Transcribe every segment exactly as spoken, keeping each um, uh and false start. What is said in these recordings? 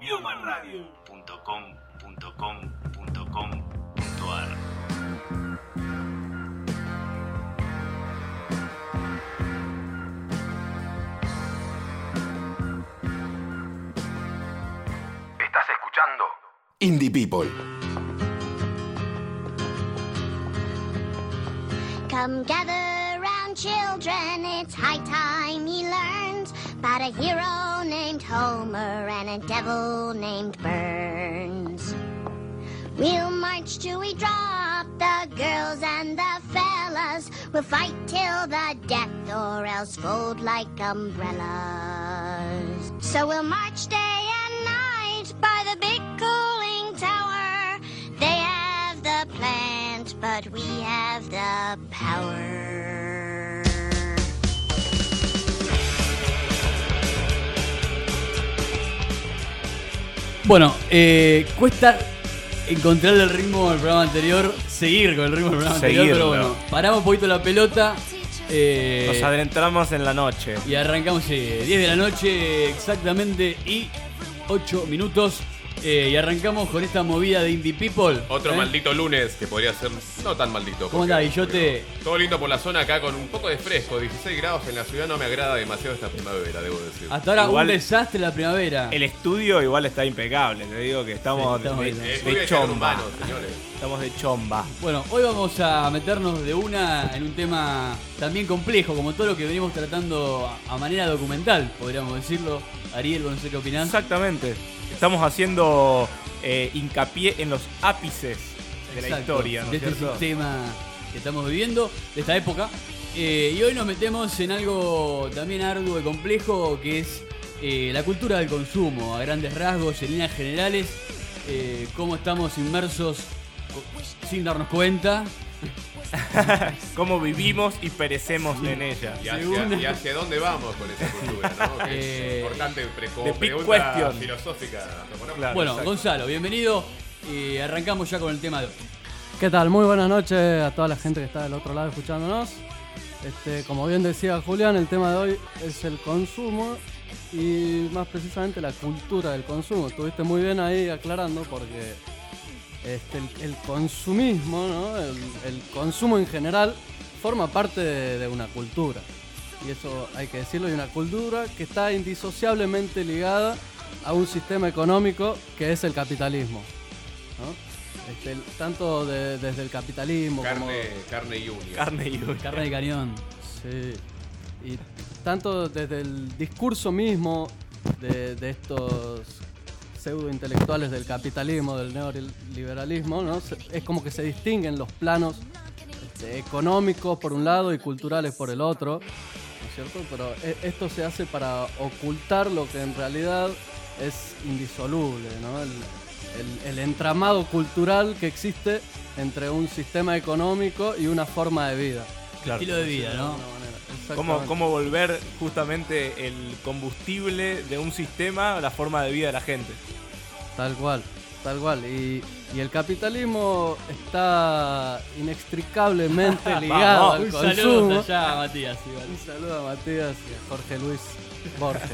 human radio punto com punto com punto com punto a r. Estás escuchando Indie People. Come gather round, children, it's high time ye learned about a hero named Homer and a devil named Burns. We'll march till we drop, the girls and the fellas. We'll fight till the death or else fold like umbrellas. So we'll march day and night by the big cooling tower. They have the plant, but we have the power. Bueno, eh, cuesta encontrar el ritmo del programa anterior, seguir con el ritmo del programa Seguirlo. anterior, pero bueno, paramos un poquito la pelota. Eh, Nos adentramos en la noche. Y arrancamos, sí, diez de la noche exactamente y ocho minutos. Eh, y arrancamos con esta movida de Indie People. Otro ¿eh? maldito lunes que podría ser no tan maldito. ¿Cómo porque, andás, Guillote? Todo lindo por la zona acá con un poco de fresco. dieciséis grados en la ciudad, no me agrada demasiado esta primavera, debo decir. Hasta ahora Igual un desastre la primavera. El estudio igual está impecable. Te digo que estamos, Sí, estamos de, bien. de El estudio hay que ser chomba. humano, señores. Estamos de chomba. Bueno, hoy vamos a meternos de una en un tema también complejo, como todo lo que venimos tratando a, a manera documental, podríamos decirlo. Ariel, no sé qué opinás. Exactamente. Estamos haciendo eh, hincapié en los ápices de la Exacto, historia, ¿no de es este cierto? sistema que estamos viviendo, de esta época. Eh, y hoy nos metemos en algo también arduo y complejo, que es eh, la cultura del consumo, a grandes rasgos, en líneas generales, eh, cómo estamos inmersos co- sin darnos cuenta. Cómo vivimos y perecemos en ella. Y hacia, Segunda. y hacia dónde vamos con esa cultura, ¿no? Que Eh, es importante pre- como the big pregunta question. filosófica. ¿no? Claro, Bueno, exacto. Gonzalo, bienvenido. Y arrancamos ya con el tema de hoy. ¿Qué tal? Muy buenas noches a toda la gente que está del otro lado escuchándonos. Este, como bien decía Julián, el tema de hoy es el consumo y más precisamente la cultura del consumo. Estuviste muy bien ahí aclarando porque este, el, el consumismo, ¿no? el, el consumo en general forma parte de, de una cultura. Y eso hay que decirlo, y una cultura que está indisociablemente ligada a un sistema económico que es el capitalismo, ¿no? Este, el- tanto de- desde el capitalismo Carne, carne y uña. Oh, Carne y uña. Carne de cañón. como... Sí. Y tanto desde el discurso mismo de, de estos pseudo intelectuales del capitalismo, del neoliberalismo, ¿no? Se- es como que se distinguen los planos este, económicos por un lado y culturales por el otro, ¿no es cierto? Pero e- esto se hace para ocultar lo que en realidad es indisoluble, ¿no? El, el- el entramado cultural que existe entre un sistema económico y una forma de vida. Claro. Estilo de vida, De ¿no? alguna manera. ¿Cómo, Exactamente. cómo volver justamente el combustible de un sistema a la forma de vida de la gente? Tal cual, tal cual. Y, y el capitalismo está inextricablemente ligado Vamos. al Un consumo. saludo allá a Matías. igual. Un saludo a Matías y a Jorge Luis Borges.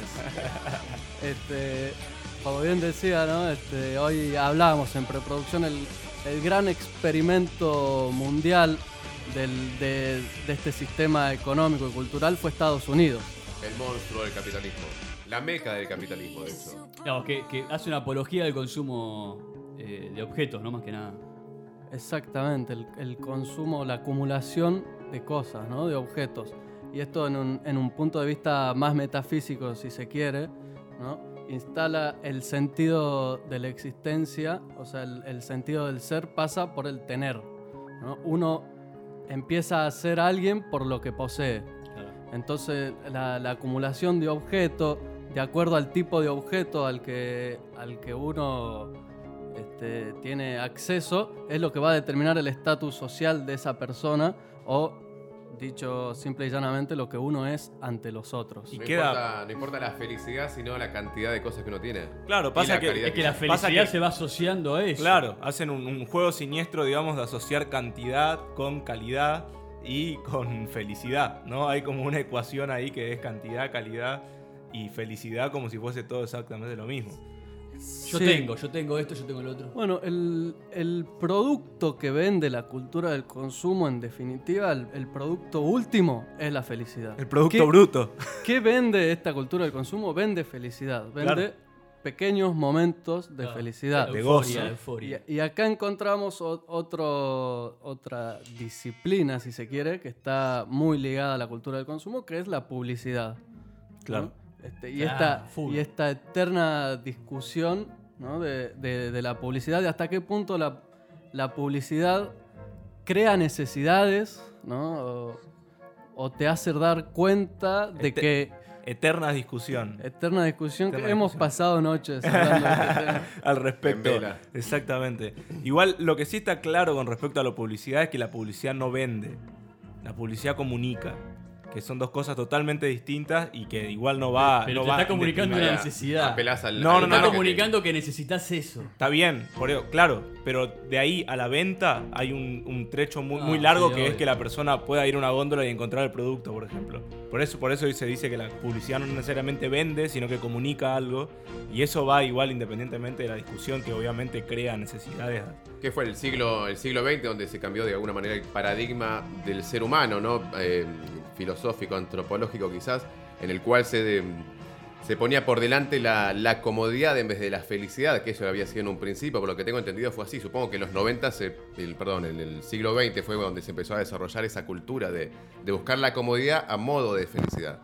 Este, como bien decía, ¿no? Este, hoy hablábamos en preproducción el, el gran experimento mundial del- de, de este sistema económico y cultural fue Estados Unidos. El monstruo del capitalismo. La meca del capitalismo, de hecho. Digamos, que, que hace una apología del consumo eh, de objetos, ¿no? Más que nada. Exactamente, el, el consumo, la acumulación de cosas, ¿no? De objetos. Y esto en un, en un punto de vista más metafísico, si se quiere, ¿no? Instala el sentido de la existencia, o sea, el, el sentido del ser pasa por el tener, ¿no? Uno empieza a ser alguien por lo que posee. Claro. Entonces, la, la acumulación de objetos, de acuerdo al tipo de objeto al que, al que uno este, tiene acceso, es lo que va a determinar el estatus social de esa persona o, dicho simple y llanamente, lo que uno es ante los otros. Y No, queda- importa, no importa la felicidad, sino la cantidad de cosas que uno tiene. Claro, Y pasa la que- calidad Es que la Pasa felicidad que- se va asociando a eso. Claro, hacen un, un juego siniestro, digamos, de asociar cantidad con calidad y con felicidad, ¿no? Hay como una ecuación ahí que es cantidad, calidad y felicidad como si fuese todo exactamente lo mismo. Yo Sí. tengo, yo tengo esto, yo tengo el otro. Bueno, el, el producto que vende la cultura del consumo, en definitiva, el, el producto último es la felicidad. El producto ¿Qué, bruto. ¿Qué vende esta cultura del consumo? Vende felicidad, vende Claro. pequeños momentos de Claro. felicidad. De Euforia, gozo. euforia. Y, y acá encontramos o- otro, otra disciplina, si se quiere, que está muy ligada a la cultura del consumo, que es la publicidad. ¿no? Claro. Este, y, Claro, esta, full. y esta eterna discusión, ¿no? de, de- de la publicidad, de hasta qué punto la, la publicidad crea necesidades, ¿no? o, o te hace dar cuenta de Este- que... Eterna discusión Eterna discusión Eterna que hemos discusión. pasado noches hablando de este tema. al respecto. En vela. Exactamente. Igual lo que sí está claro con respecto a la publicidad es que la publicidad no vende. La publicidad comunica. Que son dos cosas totalmente distintas y que igual no va. Pero no te va está comunicando en una Mira, necesidad. apelás al- No, al no, no, Está no. marketing. comunicando que necesitas eso. Está bien, por eso, claro, pero de ahí a la venta hay un, un trecho muy, Ah, muy largo sí, que es obvio. que la persona pueda ir a una góndola y encontrar el producto, por ejemplo. Por eso, por eso se dice que la publicidad no necesariamente vende, sino que comunica algo. Y eso va igual independientemente de la discusión que obviamente crea necesidades. ¿Qué fue el siglo, el siglo veinte donde se cambió de alguna manera el paradigma del ser humano, ¿no? Eh, filosófico, antropológico quizás, en el cual se, de- se ponía por delante la, la comodidad en vez de la felicidad, que eso había sido en un principio, por lo que tengo entendido fue así. Supongo que en los noventa, se, el, perdón, en el siglo veinte fue donde se empezó a desarrollar esa cultura de, de buscar la comodidad a modo de felicidad.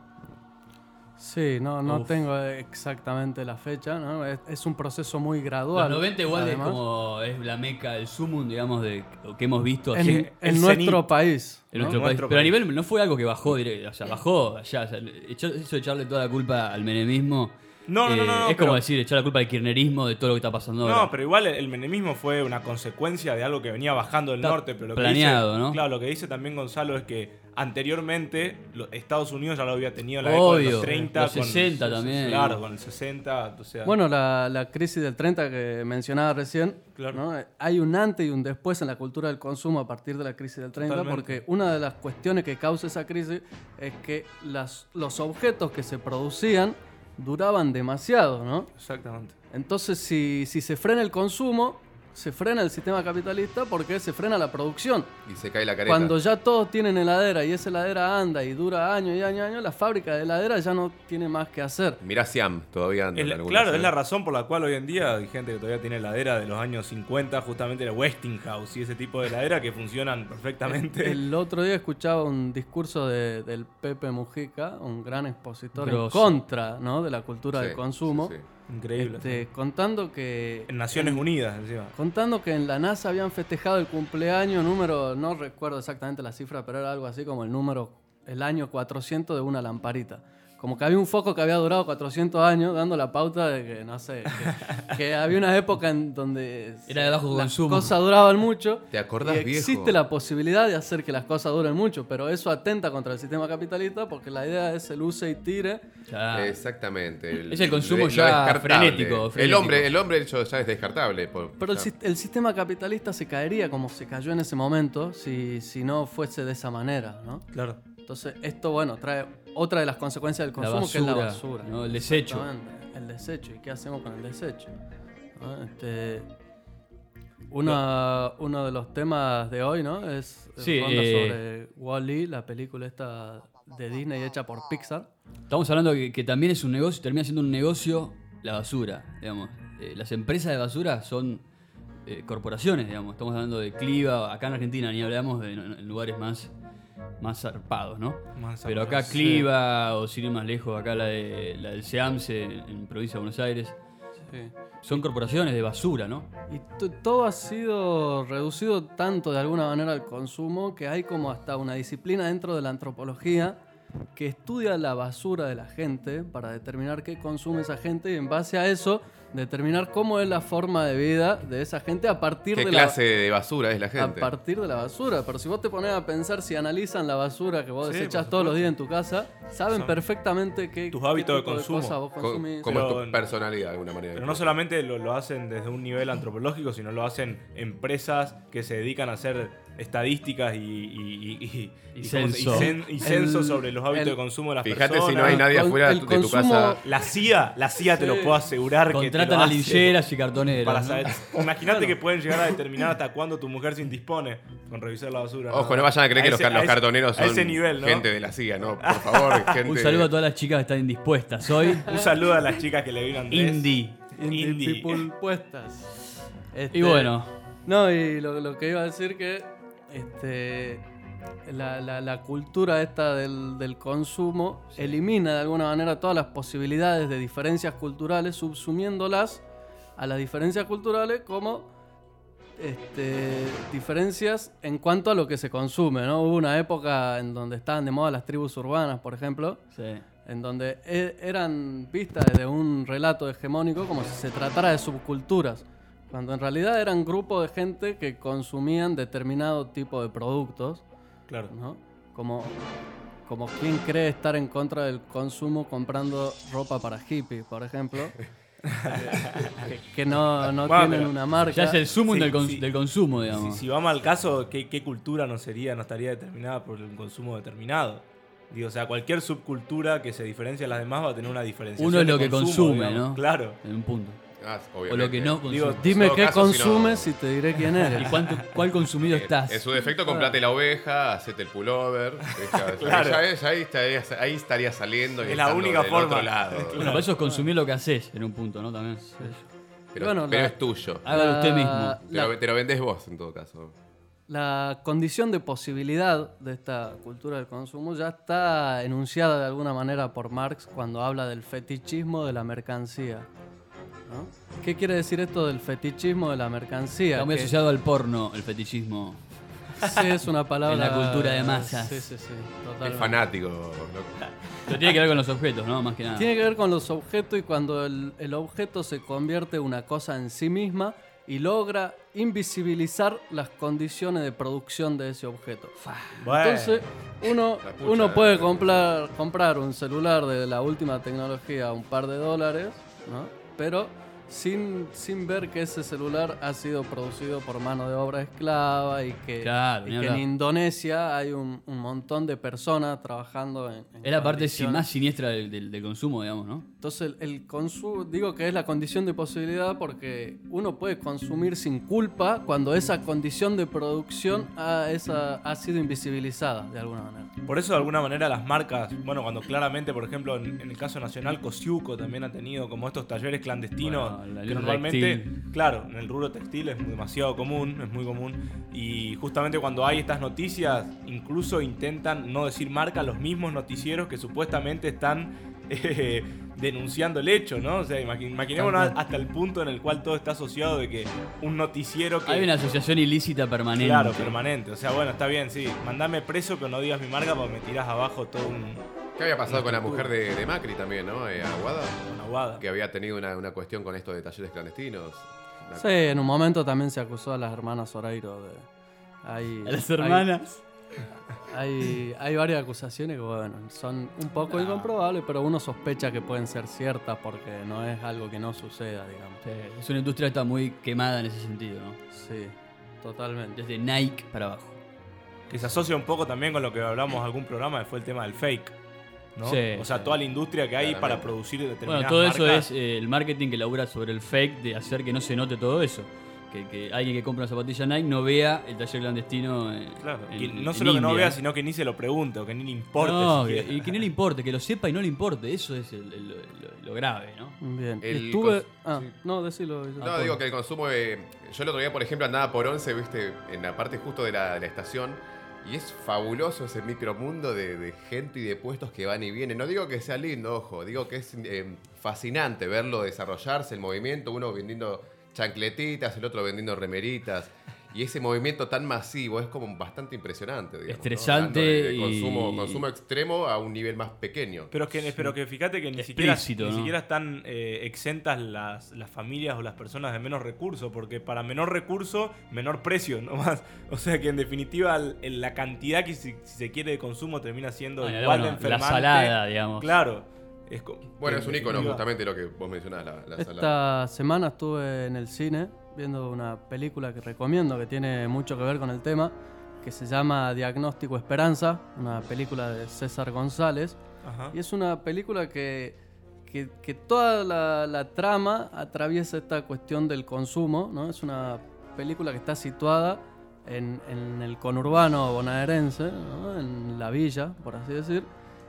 Sí, no, no Uf. tengo exactamente la fecha, ¿no? Es, es un proceso muy Los gradual. noventa igual además. es como es la meca, el sumum, digamos, de lo que hemos visto En, así el en nuestro cenit. país. en ¿no? nuestro país. Nuestro Pero a país. nivel no fue algo que bajó directo, o sea, bajó allá, o sea, echó- eso de echarle toda la culpa al menemismo. No, no, no, eh, no, no, es pero- como decir, echar la culpa al kirchnerismo de todo lo que está pasando ahora. No, pero igual el, el menemismo fue una consecuencia de algo que venía bajando del Está norte. Pero lo que planeado, dice, ¿no? Claro, lo que dice también Gonzalo es que anteriormente lo- Estados Unidos ya lo había tenido en la década de Obvio, los treinta. los sesenta también. Claro, con el sesenta. O sea, Bueno, la, la crisis del treinta que mencionaba recién, Claro. ¿no? Hay un antes y un después en la cultura del consumo a partir de la crisis del treinta, Totalmente. porque una de las cuestiones que causa esa crisis es que las, los objetos que se producían duraban demasiado, ¿no? exactamente. Entonces, si, si se frena el consumo, se frena el sistema capitalista porque se frena la producción. Y se cae la careta. Cuando ya todos tienen heladera y esa heladera anda y dura años y años y años, la fábrica de heladera ya no tiene más que hacer. Mirá Siam, todavía anda Es en la- algunas, claro, ¿eh? es la razón por la cual hoy en día hay gente que todavía tiene heladera de los años cincuenta, justamente la Westinghouse y ese tipo de heladera que funcionan perfectamente. El otro día escuchaba un discurso de- del Pepe Mujica, un gran expositor en Grosso. contra, ¿no? de la cultura Sí, del consumo, sí, sí. Increíble. este, contando que En Naciones Unidas, encima. contando que en la NASA habían festejado el cumpleaños número, no recuerdo exactamente la cifra, pero era algo así como el número, el año cuatrocientos de una lamparita. Como que había un foco que había durado cuatrocientos años, dando la pauta de que, no sé, que, que había una época en donde Era de bajo las consumo. cosas duraban mucho. ¿Te acordás, y existe viejo? la posibilidad de hacer que las cosas duren mucho, pero eso atenta contra el sistema capitalista porque la idea es el use y tire. Ya. Exactamente. Es el consumo lo ya descartable. frenético, El frenético. hombre, el hombre hecho ya es descartable. por- Pero el, ya. sis- el sistema capitalista se caería como se cayó en ese momento si, si no fuese de esa manera, ¿no? Claro. Entonces, esto, bueno, trae otra de las consecuencias del La consumo, que es la basura, basura. ¿no? El desecho. Exactamente, el desecho. ¿Y qué hacemos con el desecho? ¿No? Este, una, uno de los temas de hoy, ¿no? Es Sí, ronda eh, sobre Wall-E, la película esta de Disney hecha por Pixar. Estamos hablando que, que también es un negocio, termina siendo un negocio la basura, digamos. Eh, las empresas de basura son eh, corporaciones, digamos. Estamos hablando de Cliva, acá en Argentina ni hablamos de en, en lugares más, más zarpados, ¿no? Más Pero acá zarpados, Cliva, o sin ir más lejos, acá la, de, la del SEAMSE en, en provincia de Buenos Aires, son corporaciones de basura, ¿no? Y to- todo ha sido reducido tanto de alguna manera al consumo que hay como hasta una disciplina dentro de la antropología que estudia la basura de la gente para determinar qué consume esa gente y en base a eso determinar cómo es la forma de vida de esa gente a partir ¿Qué de clase la de basura es la a gente? partir de la basura. Pero si vos te pones a pensar, si analizan la basura que vos Sí, desechas por todos los supuesto. días en tu casa, saben Son perfectamente qué, tus qué hábitos de tipo consumo. cosas vos Co- consumís. ¿Cómo es Pero- tu personalidad de alguna manera? Pero no solamente lo, lo hacen desde un nivel antropológico, sino lo hacen empresas que se dedican a hacer estadísticas y, y, y, y, Y y cómo se- censo. y cen- y censo El- sobre los hábitos el- de consumo de las Fíjate personas. si no hay nadie Con- afuera de el tu, de tu consumo- casa. La C I A, la C I A te Sí. lo puedo asegurar que te Contratan lo a hace. lincheras y cartoneros. Para ¿no? saber, imagínate que pueden llegar a determinar hasta cuándo tu mujer se indispone con revisar la basura. Ojo, no vayan a creer que los, ese- ca- los ese- cartoneros a son ese nivel, ¿no? gente de la C I A, ¿no? Por favor, gente. Un saludo a todas las chicas que están indispuestas hoy. Un saludo a las chicas que le vino a Andrés. Indie. Indie, Indie. people puestas. Este, Y bueno, No, y lo, lo que iba a decir que este, la, la- la cultura esta del, del consumo elimina de alguna manera todas las posibilidades de diferencias culturales, subsumiéndolas a las diferencias culturales como este, diferencias en cuanto a lo que se consume, ¿no? Hubo una época en donde estaban de moda las tribus urbanas, por ejemplo, sí. en donde e- eran vistas desde un relato hegemónico como si se tratara de subculturas, cuando en realidad eran grupos de gente que consumían determinado tipo de productos, Claro. ¿no? Como, como quien cree estar en contra del consumo comprando ropa para hippies, por ejemplo, que, que no, no Bueno, tienen pero una marca. Ya es el sumum Sí, del, cons- sí. del consumo, Si, digamos. si vamos al caso, ¿qué, qué cultura no sería, no estaría determinada por un consumo determinado? Digo, o sea, cualquier subcultura que se diferencie a las demás va a tener una diferenciación. Uno es de lo que consumo, consume, digamos. ¿no? Claro. En un punto. Ah, O obviamente. lo que no consume. Digo, Dime en todo qué caso, si no- consumes y te diré quién ¿Y eres. cuánto, cuál consumido En- estás? En su defecto, comprate la oveja, hacete el pullover. Claro. Ya es, ahí, estaría, ahí estaría saliendo y Es la estando única del forma. otro lado. Bueno, para eso es consumir lo que haces en un punto, ¿no? También. Pero, Bueno, pero la- es tuyo. Hágalo usted mismo. La- Te lo, te lo vendés vos, en todo caso. La condición de posibilidad de esta cultura del consumo ya está enunciada de alguna manera por Marx cuando habla del fetichismo de la mercancía, ¿no? ¿Qué quiere decir esto del fetichismo de la mercancía? Está muy Que- asociado al porno, el fetichismo. Sí, es una palabra... En la cultura de masas. Sí, sí, sí, Es totalmente. fanático. ¿no? Pero tiene que ver con los objetos, ¿no? Más que nada. Tiene que ver con los objetos y cuando el, el objeto se convierte en una cosa en sí misma y logra invisibilizar las condiciones de producción de ese objeto. Bueno. Entonces, uno, La pucha, uno puede eh. comprar, comprar un celular de la última tecnología a un par de dólares, ¿no? Pero sin, sin ver que ese celular ha sido producido por mano de obra esclava y que, Claro, y ni que en hablar. Indonesia hay un, un montón de personas trabajando en... en Es la parte sí, condiciones- más siniestra del, del- del consumo, digamos, ¿no? Entonces, el, el consumo, digo que es la condición de posibilidad porque uno puede consumir sin culpa cuando esa condición de producción ha, esa, ha sido invisibilizada de alguna manera. Por eso, de alguna manera, las marcas, bueno, cuando claramente, por ejemplo, en, en el caso nacional, Cosiuco también ha tenido como estos talleres clandestinos Bueno, la- que el normalmente, textil. claro, en el rubro textil es demasiado común, es muy común. Y justamente cuando hay estas noticias, incluso intentan no decir marca los mismos noticieros que supuestamente están eh, denunciando el hecho, ¿no? O sea, imagi- imaginémonos hasta el punto en el cual todo está asociado de que un noticiero que... Hay una asociación ilícita permanente. Claro, permanente. O sea, bueno, está bien, sí. Mandame preso, pero no digas mi marca porque me tirás abajo todo un, ¿Qué había pasado con la mujer de, de Macri también, no? Eh, Aguada. una guada. Que había tenido una, una cuestión con esto de talleres clandestinos. La- Sí, en un momento también se acusó a las hermanas Oreiro de... Hay, A las hay- hermanas. Hay, hay varias acusaciones que, bueno, son un poco incomprobables, pero uno sospecha que pueden ser ciertas porque no es algo que no suceda, digamos. Sí, es una industria que está muy quemada en ese sentido, ¿no? Sí, totalmente. Desde Nike para abajo. Que se asocia un poco también con lo que hablamos en algún programa, que fue el tema del fake. ¿no? Sí, o sea, sí. toda la industria que hay Claramente. para producir determinadas Bueno, todo eso marcas. es eh, el marketing que labura sobre el fake de hacer que no se note todo eso. Que, que alguien que compra una zapatilla Nike no vea el taller clandestino. eh, Claro, en- que no en solo que no India. vea, sino que ni se lo pregunte o que ni le importe. No, siquiera. que- y que no le importe, que lo sepa y no le importe. Eso es el- el- lo, lo grave, ¿no? Bien. El Estuve... cos- Ah, sí. no, decilo. No, digo que el consumo. eh, yo el otro día, por ejemplo, andaba por Once, viste, en la parte justo de la, de la estación. Y es fabuloso ese micromundo de, de gente y de puestos que van y vienen. No digo que sea lindo, ojo. Digo que es eh, fascinante verlo desarrollarse, el movimiento. Uno vendiendo chancletitas, el otro vendiendo remeritas. Y ese movimiento tan masivo es como bastante impresionante, digamos, ¿no? Estresante Hablando de y- consumo, consumo extremo a un nivel más pequeño. Pero es que, pero que fíjate que ni siquiera, Explícito, ni ¿no? siquiera están eh, exentas las, las familias o las personas de menos recursos, porque para menor recurso, menor precio nomás. O sea que en definitiva el- el- la cantidad que si, si se quiere de consumo termina siendo Bueno, igual de bueno, la enfermante. salada, digamos. Claro. Es co- Bueno, en es un icono definitiva- justamente lo que vos mencionás, la, la Esta salada. semana estuve en el cine viendo una película que recomiendo que tiene mucho que ver con el tema, que se llama Diagnóstico Esperanza, una película de César González. Ajá. Y es una película que, que, que toda la, la trama atraviesa esta cuestión del consumo, ¿no? Es una película que está situada en, en el conurbano bonaerense, ¿no? En la villa, por así decir.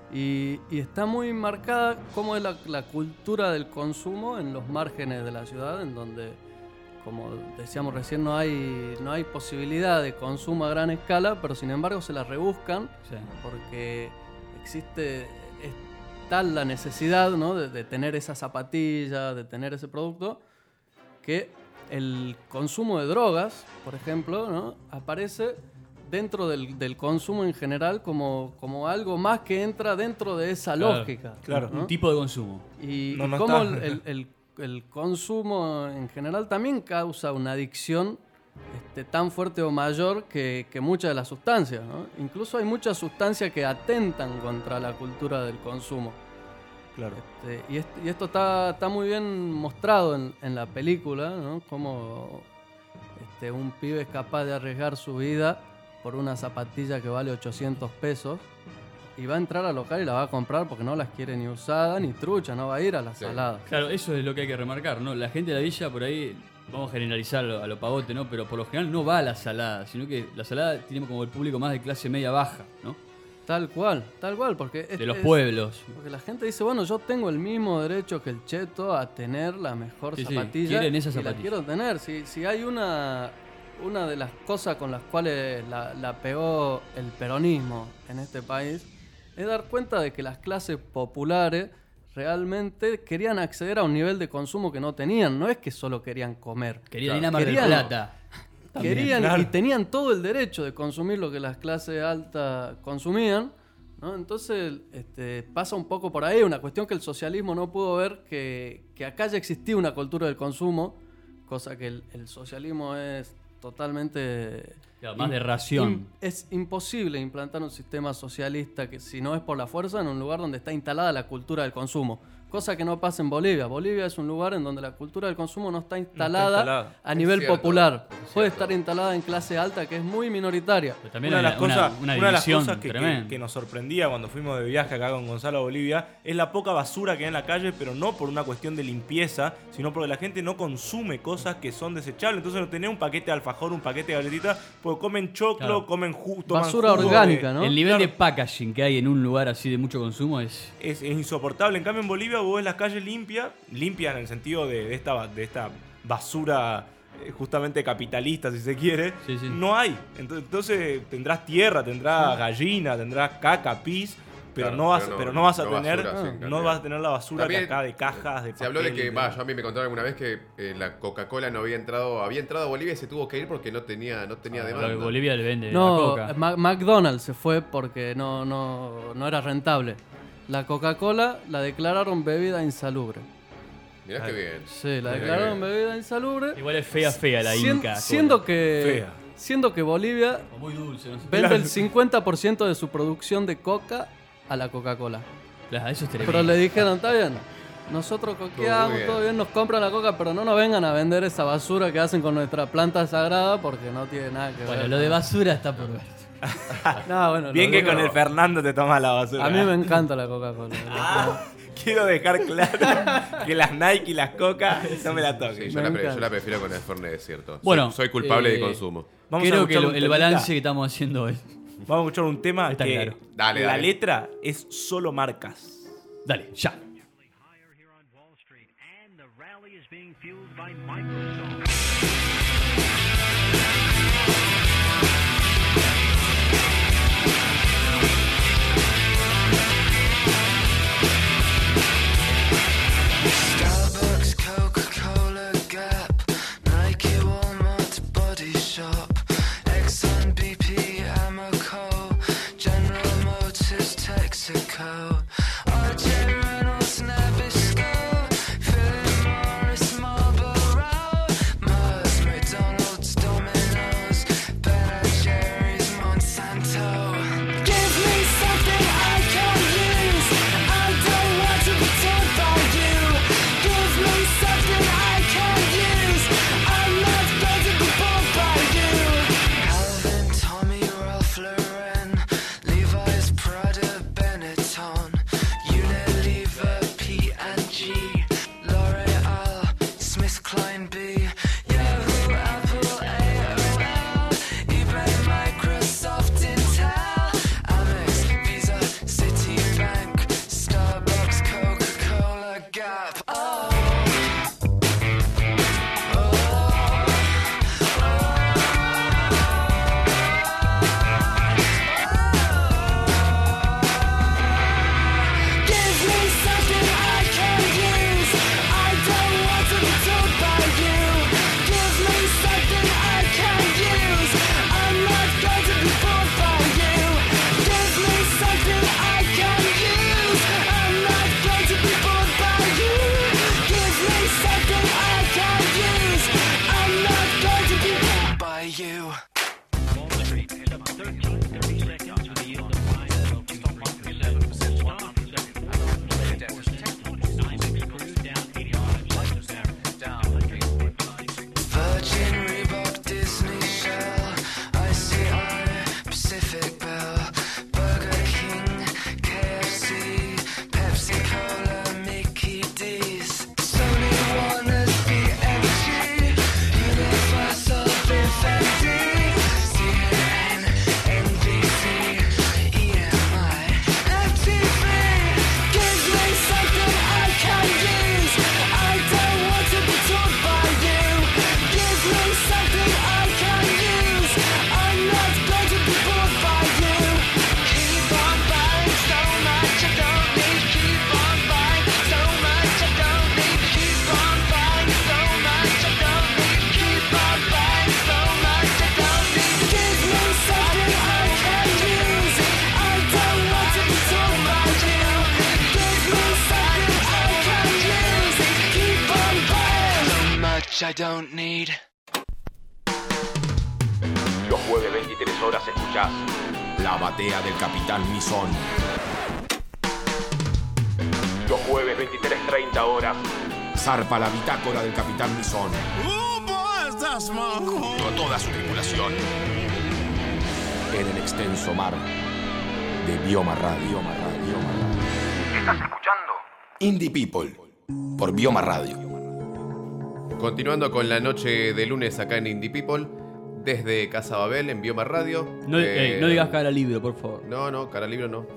Y, y está muy marcada cómo es la, la cultura del consumo en los márgenes de la ciudad, en donde, como decíamos recién, no hay, no hay posibilidad de consumo a gran escala, pero sin embargo se la rebuscan, Sí. porque existe es tal la necesidad, ¿no? de, de tener esa zapatilla, de tener ese producto, que el consumo de drogas, por ejemplo, ¿no? aparece dentro del, del consumo en general como, como algo más que entra dentro de esa Claro, lógica. claro. ¿no? Un tipo de consumo. Y, No, y no cómo está. el, el- el- el consumo en general también causa una adicción este, tan fuerte o mayor que, que muchas de las sustancias, ¿no? Incluso hay muchas sustancias que atentan contra la cultura del consumo. Claro. Este, y, est- y esto está, está muy bien mostrado en, en la película, ¿no? Cómo este, un pibe es capaz de arriesgar su vida por una zapatilla que vale ochocientos pesos y va a entrar al local y la va a comprar porque no las quiere ni usada ni trucha, no va a ir a la Sí. salada. Claro, eso es lo que hay que remarcar, ¿no? La gente de la villa por ahí, vamos a generalizar a lo pavote, ¿no? Pero por lo general no va a la salada, sino que la salada tiene como el público más de clase media baja, ¿no? Tal cual, tal cual, porque es- De los es- pueblos. Porque la gente dice, bueno, yo tengo el mismo derecho que el cheto a tener la mejor Sí, sí, zapatilla. quieren esa y la zapatilla. quiero tener. Si, si hay una, una de las cosas con las cuales la, la pegó el peronismo en este país, es dar cuenta de que las clases populares realmente querían acceder a un nivel de consumo que no tenían. No es que solo querían comer. Querían ir a Mar del Querían- Plata. También, Querían claro. y tenían todo el derecho de consumir lo que las clases altas consumían, ¿no? Entonces este, pasa un poco por ahí, una cuestión que el socialismo no pudo ver, que, que acá ya existía una cultura del consumo, cosa que el, el socialismo es totalmente... Claro, más de ración. im- es imposible implantar un sistema socialista que, si no es por la fuerza, en un lugar donde está instalada la cultura del consumo. Cosa que no pasa en Bolivia. Bolivia es un lugar en donde la cultura del consumo no está instalada, instalada. a Es nivel cierto, popular. es Puede cierto. estar instalada en clase alta, que es muy minoritaria. Pero también Una de hay las una, cosas, una una de las división cosas que, que- tremenda. que nos sorprendía cuando fuimos de viaje acá con Gonzalo a Bolivia es la poca basura que hay en la calle, pero no por una cuestión de limpieza, sino porque la gente no consume cosas que son desechables. Entonces no tenés un paquete de alfajor, un paquete de galletitas, porque comen choclo, Claro. comen ju toman Basura jugo de- orgánica, ¿no? El nivel Claro. de packaging que hay en un lugar así de mucho consumo es... Es, es insoportable. En cambio, en Bolivia vos ves las calles limpias, limpias en el sentido de, de esta, de esta basura eh, justamente capitalista, si se quiere. Sí, sí. No hay. Entonces, entonces tendrás tierra, tendrás gallina, tendrás caca, pis, pero, Claro, no, vas, pero no- pero no vas a no tener basura, sí, en no cantidad. vas a tener la basura También que acá de cajas, de Se habló de papel, que, va, yo a mí me contaron alguna vez que eh, la Coca-Cola no había entrado, había entrado a Bolivia y se tuvo que ir porque no tenía, no tenía Ah, demanda. Bolivia le vende la No, coca. Ma- McDonald's se fue porque no, no, no era rentable. La Coca-Cola la declararon bebida insalubre. Mirá qué bien. Sí, la Mirá declararon qué bien. bebida insalubre. Igual es fea, fea la Sien- Inca. siendo que Fea. siendo que Bolivia O muy dulce, no sé. vende Claro. el cincuenta por ciento de su producción de coca a la Coca-Cola. Claro, eso es tremendo. Pero le dijeron, está bien, nosotros Todo coqueamos, bien. todo bien, nos compran la coca, pero no nos vengan a vender esa basura que hacen con nuestra planta sagrada porque no tiene nada que Bueno, ver. lo de basura está por ver. No, bueno, Bien lo que digo- con el Fernando te tomas la basura. A mí me encanta la Coca-Cola. Quiero dejar claro que las Nike y las Coca no me la Sí, toquen. yo, Me la, pre- yo encanta. la prefiero con el Fernet, es cierto. Bueno, soy, soy culpable eh, de consumo. Vamos a Creo que escuchar lo- un el temita. balance que estamos haciendo es... Vamos a escuchar un tema Está que claro. Dale, la dale. letra es solo marcas. Dale, ya. higher here on Wall Street, and the rally is being fueled by Microsoft. Starbucks, Coca-Cola, Gap, Nike, Walmart, Body Shop, Exxon, B P, Amoco, General Motors, Texaco, R J Reynolds, Nabisco, Philip Morris, Marlboro, Mars, McDonald's, Domino's, Ben and Jerry's, Monsanto. Give me something I can use. I don't want to be told by you. Give me something I can use. I'm not going to be bought by you. Calvin, Tommy, knowledge I don't need. Los jueves veintitrés horas escuchás La Batea del Capitán Misón. Los jueves veintitrés treinta horas zarpa la bitácora del Capitán Misón con toda su tripulación en el extenso mar de Bioma Radio. Bioma Radio, Bioma Radio. ¿Estás escuchando? Indie People por Bioma Radio. Continuando con la noche de lunes acá en Indie People, desde Casa Babel en Bioma Radio. No, Eh, ey, no digas cara libro, por favor. No, no, cara libro no.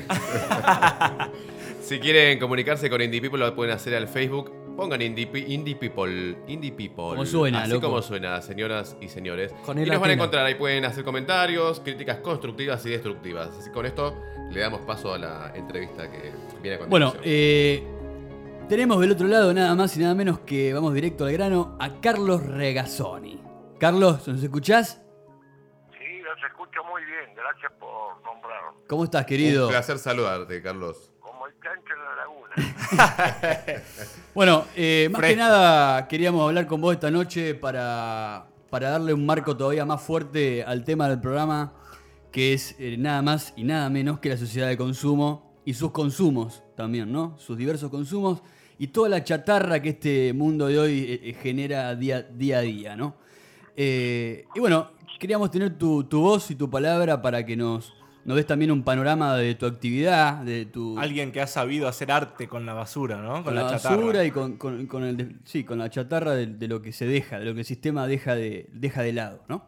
Si quieren comunicarse con Indie People lo pueden hacer al Facebook. Pongan Indie, Pe- Indie People. Indie People. Como suena, Así loco. como suena, señoras y señores. Con y I nos van a latina. encontrar. Ahí pueden hacer comentarios, críticas constructivas y destructivas. Así que con esto le damos paso a la entrevista que viene a continuación. Bueno, eh, tenemos del otro lado nada más y nada menos que, vamos directo al grano, a Carlos Regazzoni. Carlos, ¿nos escuchás? Sí, los escucho muy bien, gracias por nombrarme. ¿Cómo estás, querido? Un placer saludarte, Carlos. Como el cancho en la laguna. Bueno, eh, más que Fresco. nada queríamos hablar con vos esta noche para, para darle un marco todavía más fuerte al tema del programa, que es eh, nada más y nada menos que la sociedad de consumo y sus consumos también, ¿no? Sus diversos consumos y toda la chatarra que este mundo de hoy eh, eh, genera día, día a día, ¿no? Eh, y bueno, queríamos tener tu, tu voz y tu palabra para que nos, nos des también un panorama de tu actividad, de tu... Alguien que ha sabido hacer arte con la basura, ¿no? con la, chatarra. basura y con, con- con el de- sí, con la chatarra de, de lo que se deja, de lo que el sistema deja de, deja de lado, ¿no?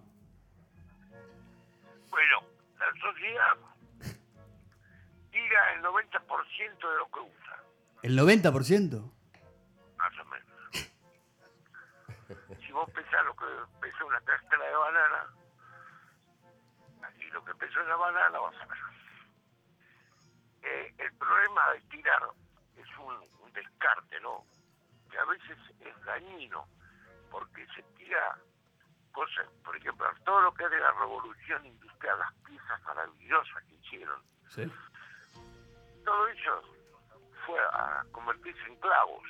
Bueno, la sociedad tira el noventa por ciento de lo que usa, ¿El noventa por ciento? más o menos. Si vos pensás lo que pesa una cáscara de banana, y lo que pesa una banana, vas a ver. Eh, el problema de tirar es un, un descarte, ¿no? Que a veces es dañino, porque se tira cosas, por ejemplo, todo lo que es de la revolución industrial, las piezas maravillosas que hicieron, Sí. todo eso fue a convertirse en clavos.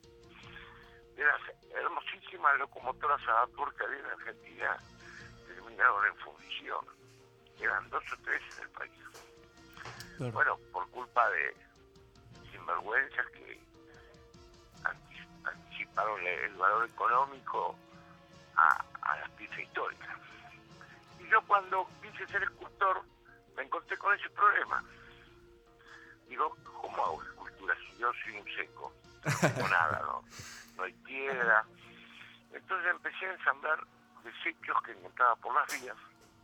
De las hermosísimas locomotoras a vapor que había en Argentina, terminaron en fundición. Eran dos o tres en el país. Claro. Bueno, por culpa de sinvergüenzas que anti- anticiparon el valor económico a, a las piezas históricas. Y yo cuando quise ser escultor me encontré con ese problema. Digo, ¿cómo hago escultura si yo soy un seco? No tengo nada, ¿no? No hay piedra. Entonces empecé a ensamblar desechos que encontraba por las vías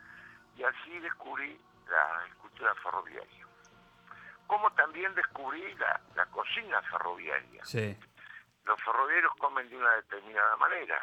y así descubrí la escultura ferroviaria. Como también descubrí la, la cocina ferroviaria. Sí. Los ferroviarios comen de una determinada manera.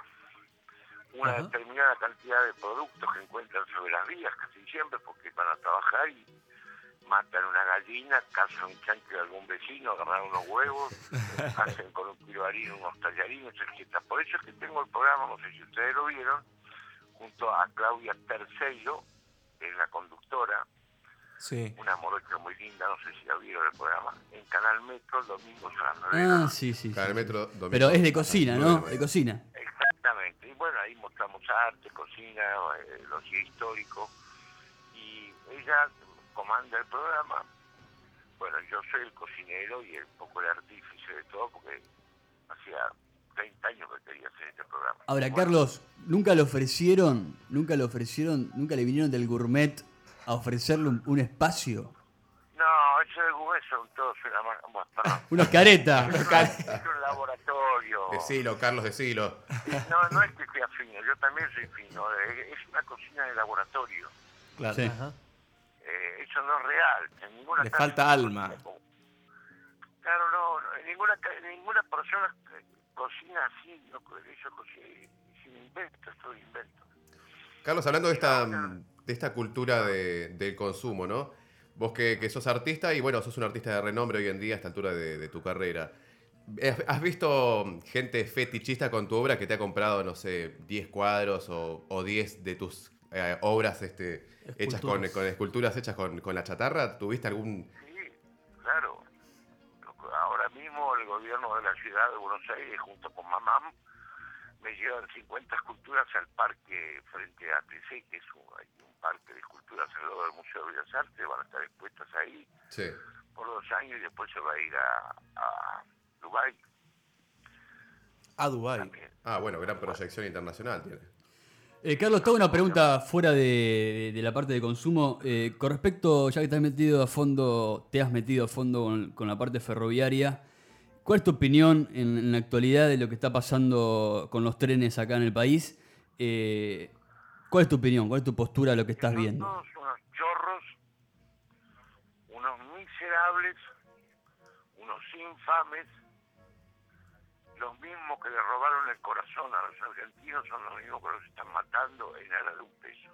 Una Ajá. determinada cantidad de productos que encuentran sobre las vías casi siempre porque van a trabajar y matan una gallina, cazan un chancho de algún vecino, agarran unos huevos, hacen con un kilo de harina unos tallarines, etcétera. Por eso es que tengo el programa, no sé si ustedes lo vieron, junto a Claudia Terceiro, que es la conductora, Sí. una morocha muy linda, no sé si la vieron el programa, en Canal Metro, el domingo a las nueve. Ah, sí, sí. Cada sí. metro, domingo. Pero es de cocina, Nueve de ¿no? la De mañana. cocina. Exactamente. Y bueno, ahí mostramos arte, cocina, eh, los guía histórico. Y ella comanda el programa. Bueno, yo soy el cocinero y el poco el artífice de todo, porque hacía treinta años que quería hacer este programa. Ahora, Bueno, Carlos, ¿nunca le ofrecieron, nunca le ofrecieron, nunca le vinieron del gourmet a ofrecerle un, un espacio? No, eso de Google son todos una ma- bueno, perdón. Unos caretas. Es un laboratorio. Decilo, Carlos, decilo. No, no es que sea fino, yo también soy fino. eh, Es una cocina de laboratorio. Claro. Sí. Ajá. Eh, eso no es real. En ninguna Le casa falta se alma. cocina como- Claro, no, no, en ninguna, ca- ninguna persona que cocina así. No, eso cocina, es un invento, es todo invento. Carlos, hablando de esta, de esta cultura de- del consumo, ¿no? Vos que, que sos artista y bueno, sos un artista de renombre hoy en día a esta altura de, de tu carrera. ¿Has- ¿Has visto gente fetichista con tu obra que te ha comprado, no sé, diez cuadros o, o diez de tus eh, obras este, hechas con, Esculturas. con esculturas hechas con, con la chatarra? ¿Tuviste algún...? Sí, claro. Ahora mismo el gobierno de la ciudad de Buenos Aires, junto con Mamam, me llevan cincuenta esculturas al parque frente a T C, que es un, hay un parque de esculturas al lado del Museo de Bellas Artes, van a estar expuestas ahí Sí. por dos años y después se va a ir a, a Dubái. A Dubái. También. Ah, bueno, gran proyección internacional tiene. Eh, Carlos, te hago una pregunta fuera de, de la parte de consumo. Eh, con respecto, ya que te has metido a fondo, te has metido a fondo con, con la parte ferroviaria, ¿cuál es tu opinión en, en la actualidad de lo que está pasando con los trenes acá en el país? Eh, ¿Cuál es tu opinión? ¿Cuál es tu postura de lo que estás Son viendo? todos unos chorros, unos miserables, unos infames, los mismos que le robaron el corazón a los argentinos son los mismos que los están matando en aras de un peso.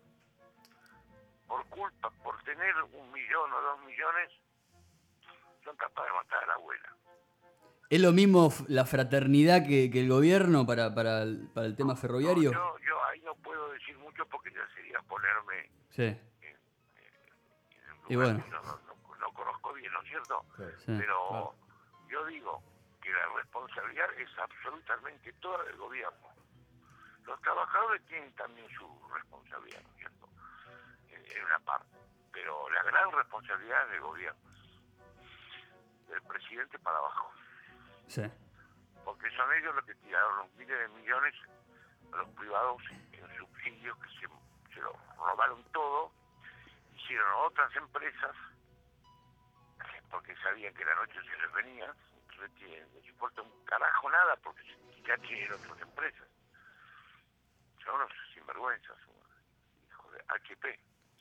Por culpa, por tener un millón o dos millones, son capaces de matar a la abuela. ¿Es lo mismo f- la fraternidad que, que el gobierno para, para, el, para el tema ferroviario? No, yo, yo ahí no puedo decir mucho porque ya sería ponerme Sí. en un Y lugar bueno. que yo no, no- no conozco bien, ¿no es cierto? Sí. Sí, Pero claro. yo digo que la responsabilidad es absolutamente toda del gobierno. Los trabajadores tienen también su responsabilidad, ¿no es cierto? En, en una parte. Pero la gran responsabilidad es del gobierno. Del presidente para abajo. Sí. Porque son ellos los que tiraron los miles de millones a los privados en subsidios que se, se lo robaron todo, hicieron otras empresas porque sabían que la noche se les venía, entonces tienen- les importa un carajo nada porque ya tienen otras empresas. Son unos sinvergüenzas, unos hijos de H P.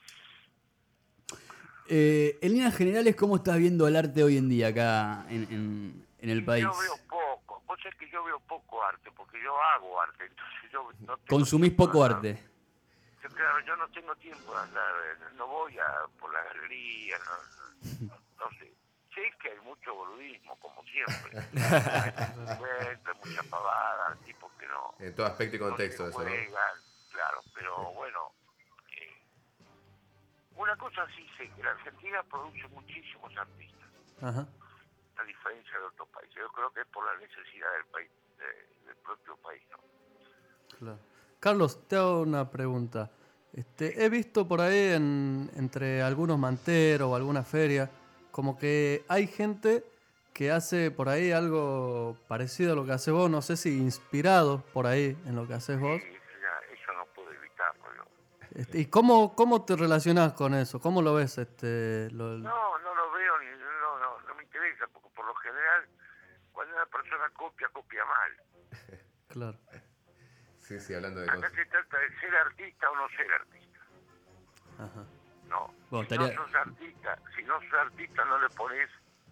Eh, en líneas generales, ¿cómo estás viendo el arte hoy en día acá en, en, en el país? Yo veo poco, vos sabés que yo veo poco arte porque yo hago arte, entonces yo no tengo Consumís tiempo poco de andar. arte. Yo, claro, yo no tengo tiempo de andar, eh, no voy a por la galería, no, no, no sé. Sé que hay mucho boludismo, como siempre. Encuentro, mucha pavada, tipos que no, En todo aspecto y no se contexto eso, ¿no? juegan, claro, pero bueno. eh, una cosa sí sé, que la Argentina produce muchísimos artistas, Ajá. a diferencia de otros países. Yo creo que es por la necesidad del país, de- del propio país, ¿no? Claro. Carlos, te hago una pregunta. Este, he visto por ahí en- entre algunos manteros o alguna feria, como que hay gente que hace por ahí algo parecido a lo que haces vos, no sé si inspirado por ahí en lo que haces vos. Sí, eso, ya- eso no puedo evitarlo. Yo. Este, ¿y cómo, cómo te relacionás con eso? ¿Cómo lo ves? Este, lo- No, no lo veo, ni no, no, no me interesa, porque por lo general, cuando una persona copia, copia mal. Claro. Sí, sí, hablando de Acá cosas. se trata de ser artista o no ser artista. Ajá. No. Bueno, si estaría- no sos artista, si no sos artista no le pones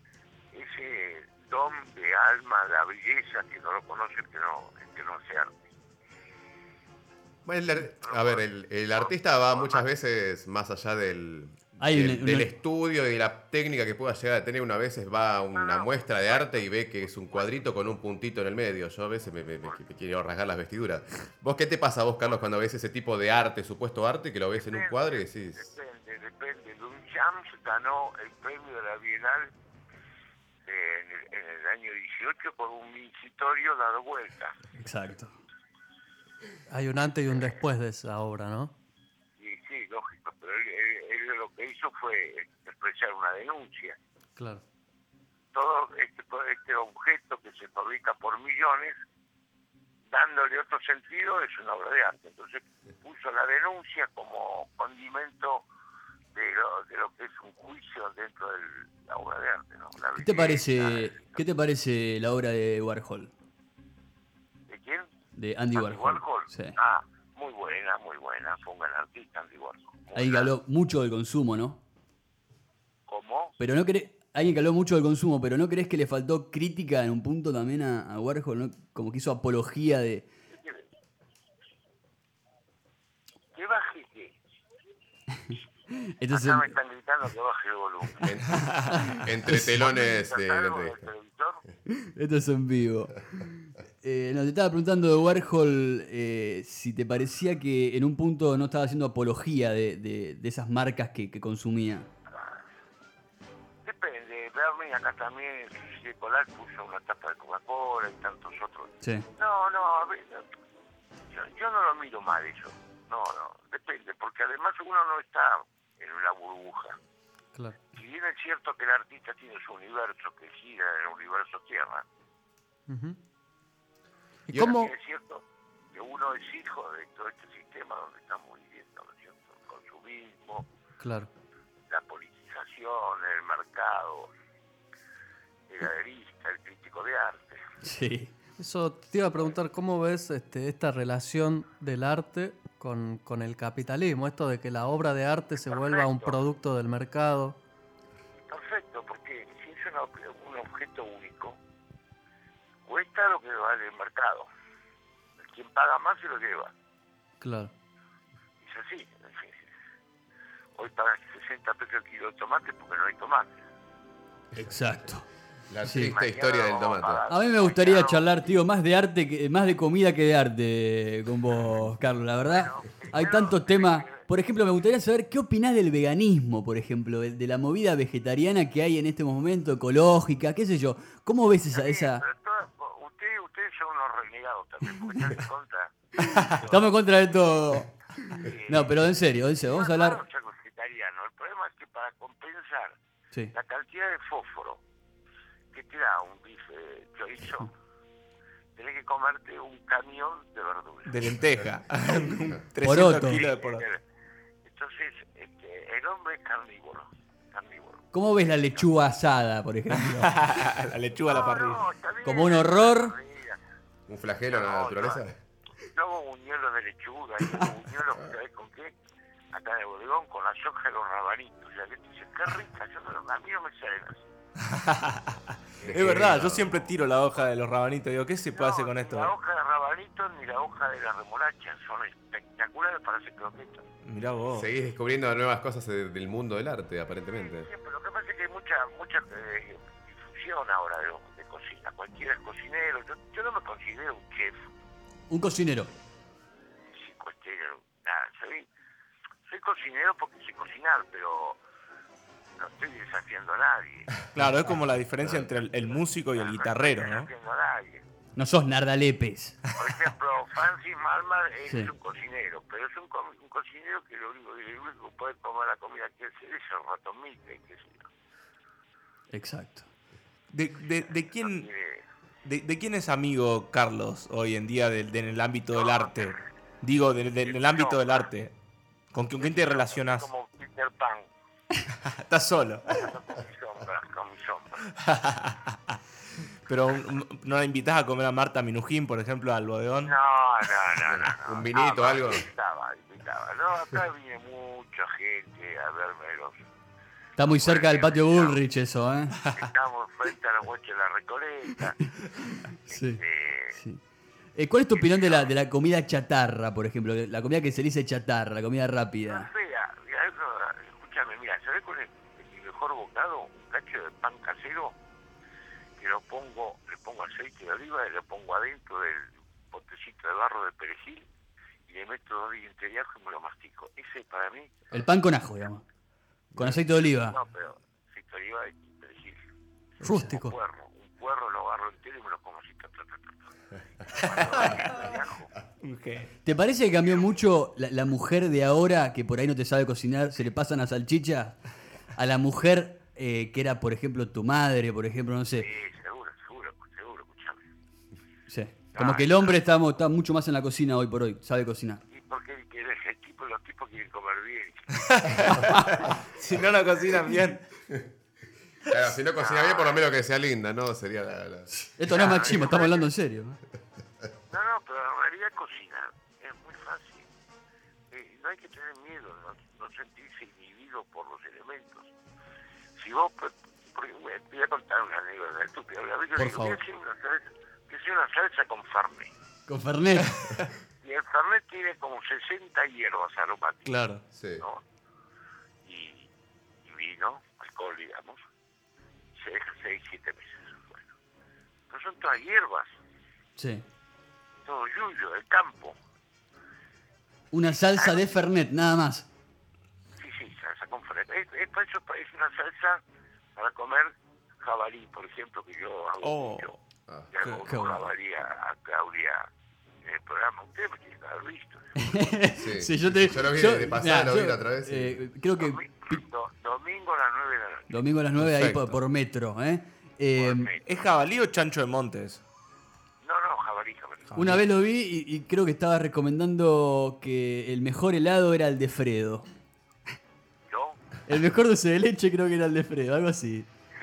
ese don de alma, la belleza que no lo conoce, que no, que no hace arte. Bueno, el ar- a ver, el, el artista va muchas veces más allá del, Hay del, una- del una- estudio y de la técnica que pueda llegar a tener. Una vez va a una muestra de arte y ve que es un cuadrito con un puntito en el medio. Yo a veces me, me- me- me quiero rasgar las vestiduras. ¿Vos qué te pasa a vos, Carlos, cuando ves ese tipo de arte, supuesto arte, que lo ves en un cuadro y decís... Depende, depende. Louis Jams ganó el premio de la Bienal eh, en, el, en el año dieciocho por un incitorio dado vuelta. Exacto. Hay un antes y un después de esa obra, ¿no? Y sí, lógico, pero él, él- él lo que hizo fue expresar una denuncia. Claro. Todo este, este objeto que se fabrica por millones, dándole otro sentido, es una obra de arte. Entonces puso la denuncia como condimento de lo, de lo que es un juicio dentro de la obra de arte, ¿no? La ¿Qué te belleza, parece, ¿qué te parece la obra de Warhol? ¿De quién? De Andy Warhol. Sí. Ah, muy buena, muy buena. Fue un gran artista, Andy Warhol. Muy Alguien que gran- habló mucho del consumo, ¿no? ¿Cómo? Pero no crees, alguien que habló mucho del consumo, pero ¿no crees que le faltó crítica en un punto también a, a Warhol, ¿no? Como que hizo apología de... ¿Qué baje qué? Entonces, Acá me están gritando que baje el volumen. en- entre telones de la ¿Algo del entrevista. televisor? esto es en vivo. Eh, no, te estaba preguntando de Warhol eh, si te parecía que en un punto no estaba haciendo apología de, de- de esas marcas que, que consumía. Depende. el de Bernie, acá también, el Polar puso una tapa de Coca-Cola y tantos otros. Sí. No, no, a ver, no, yo, yo no lo miro mal eso. No, no, depende, porque además uno no está en una burbuja. Claro. Si bien es cierto que el artista tiene su universo que gira en el universo Tierra, Ujú. ¿Y también cómo? es cierto que uno es hijo de todo este sistema donde estamos viviendo, ¿no es cierto? El consumismo, Claro. la politización, el mercado, el galerista, el crítico de arte. Sí. Eso te iba a preguntar, ¿cómo ves este, esta relación del arte con, con el capitalismo? Esto de que la obra de arte se vuelva un producto del mercado. Perfecto, porque si es una- un objeto único, cuesta lo que vale el mercado. Quien paga más se lo lleva. Claro. Es así. En fin. Hoy pagas sesenta pesos el kilo de tomate porque no hay tomate. Exacto. La Sí. triste historia del tomate. A mí me gustaría charlar, tío, más de arte, que, más de comida que de arte con vos, Carlos. La verdad, hay tantos temas. Por ejemplo, me gustaría saber qué opinás del veganismo, por ejemplo, de de la movida vegetariana que hay en este momento, ecológica, qué sé yo. ¿Cómo ves esa...? esa... Pero todo- usted, ustedes son unos renegados también, porque están en contra. Estamos en contra de todo. No, pero en serio, en serio, vamos a hablar... No, no, no, vegetariano. El problema es que para compensar Sí. la cantidad de fósforo que te da un bife chorizo, tenés que comerte un camión de verduras. De lenteja. trescientos Poroto. kilos de poroto. Entonces, este, el hombre es carnívoro. carnívoro. ¿Cómo ves la lechuga asada, por ejemplo? La lechuga a la No, parrilla. no, está bien. Como un horror. Un flagelo a la No, naturaleza. Yo hago buñuelos de lechuga, yo hago buñuelos, ¿sabés con qué? Acá en el bodegón, con la soja de los rabanitos. Ya que te dice, qué rica, yo no, a mí no me salen así. Es verdad, yo siempre tiro la hoja de los rabanitos. Digo, ¿qué se puede No, hacer con ni esto? la hoja de rabanitos ni la hoja de la remolacha son espectaculares para hacer croquetas. Mirá vos. Seguís descubriendo nuevas cosas de- del mundo del arte, aparentemente. Siempre, lo que pasa es que hay mucha, mucha eh, difusión ahora de, de cocina. Cualquiera es cocinero. Yo, yo no me considero un chef. Un cocinero. Sí, cocinero, nada, soy, soy cocinero porque sé cocinar, pero no estoy desafiando a nadie. Claro, es como la diferencia entre el, el músico y el guitarrero, estoy ¿no? desafiando a nadie. No sos Nardalepes. Por ejemplo, Francis Malmar es Sí. un cocinero, pero es un, co- un cocinero que lo único, el único que puede comer la comida que hace es el ratón mica y qué sé yo. Exacto. ¿De, de, de quién, Mire, de, de quién es amigo Carlos hoy en día del- de- en el ámbito del arte? Digo, de- de- en el ámbito del arte. ¿Con quién, quién te relacionas? como Peter Pan, Estás solo. con mi sombra, con mi sombra. Pero un- ¿no la invitás a comer a Marta Minujín, por ejemplo, al bodegón? No, no, no, no. no. Un vinito, Ah, algo. Invitaba, invitaba. No, acá viene mucha gente a verme los... Está muy cerca del patio Bullrich eso, ¿eh? Estamos frente a los huechos de la Recoleta. Sí. Eh, Sí. Eh, ¿Cuál es tu opinión de la, de la comida chatarra, por ejemplo? La comida que se dice chatarra, la comida rápida. fea, mira, eso, escúchame, mira, ¿sabés cuál es mi mejor bocado? Un cacho de pan casero que lo pongo, le pongo aceite de oliva y lo pongo adentro del potecito de barro de perejil y le meto dos dientes de ajo y me lo mastico. Ese para mí, El pan con ajo, digamos. Con aceite de oliva. no, pero aceite de oliva y perejil. Rústico. Un puerro, un puerro lo agarro entero y me lo como así. Ta, ta, ta, ta, ta. De ajo. ¿Qué? ¿Te parece que cambió mucho la, la mujer de ahora, que por ahí no te sabe cocinar, se le pasan a salchicha? A la mujer eh, que era, por ejemplo, tu madre, por ejemplo, no sé. Sí, seguro, seguro, seguro, escúchame. Sí. Como que el hombre está, mo- está mucho más en la cocina hoy por hoy, sabe cocinar. Y porque el, que- el tipo, los tipos quieren comer bien. Si no la cocinan bien. Claro, si no cocina bien, por lo menos que sea linda, ¿no? Sería la... la- Esto no es machismo, estamos hablando en serio. No, no, pero en realidad cocinar es muy fácil. Eh, no hay que tener miedo, no, no sentirse inhibido por los elementos. Si vos, por- porque me- te voy a contar una anécdota estúpida. A ver, yo Por digo, voy a favor. hacer una salsa, voy a hacer una salsa con fernet. Con Fernet. Y el fernet tiene como sesenta hierbas aromáticas. Claro. Sí. ¿No? Y, y vino, alcohol, digamos, se deja seis, siete meses. Bueno, pero son todas hierbas, Sí. todo yuyo, del campo. Una salsa de Fernet, nada más. Sí, sí, salsa con fernet. Es, es, por eso es una salsa para comer jabalí, por ejemplo, que yo hago Oh, mucho. Ah, Le hago qué un bueno. jabalí a, a Claudia en el programa. Usted me tiene que haber visto. Sí, Sí, yo te. yo lo vi yo- de pasada, mirá, lo vi yo, la otra vez. sí. eh, creo que Domi- do- domingo a las nueve de la noche. domingo a las nueve ahí Perfecto. por, por metro, ¿eh? Eh, Por metro. ¿Es jabalí o chancho de montes? No, no, jabalí, jabalí. Una vez lo vi y, y creo que estaba recomendando que el mejor helado era el de Fredo. Yo, El mejor dulce de leche creo que era el de Fredo, algo así.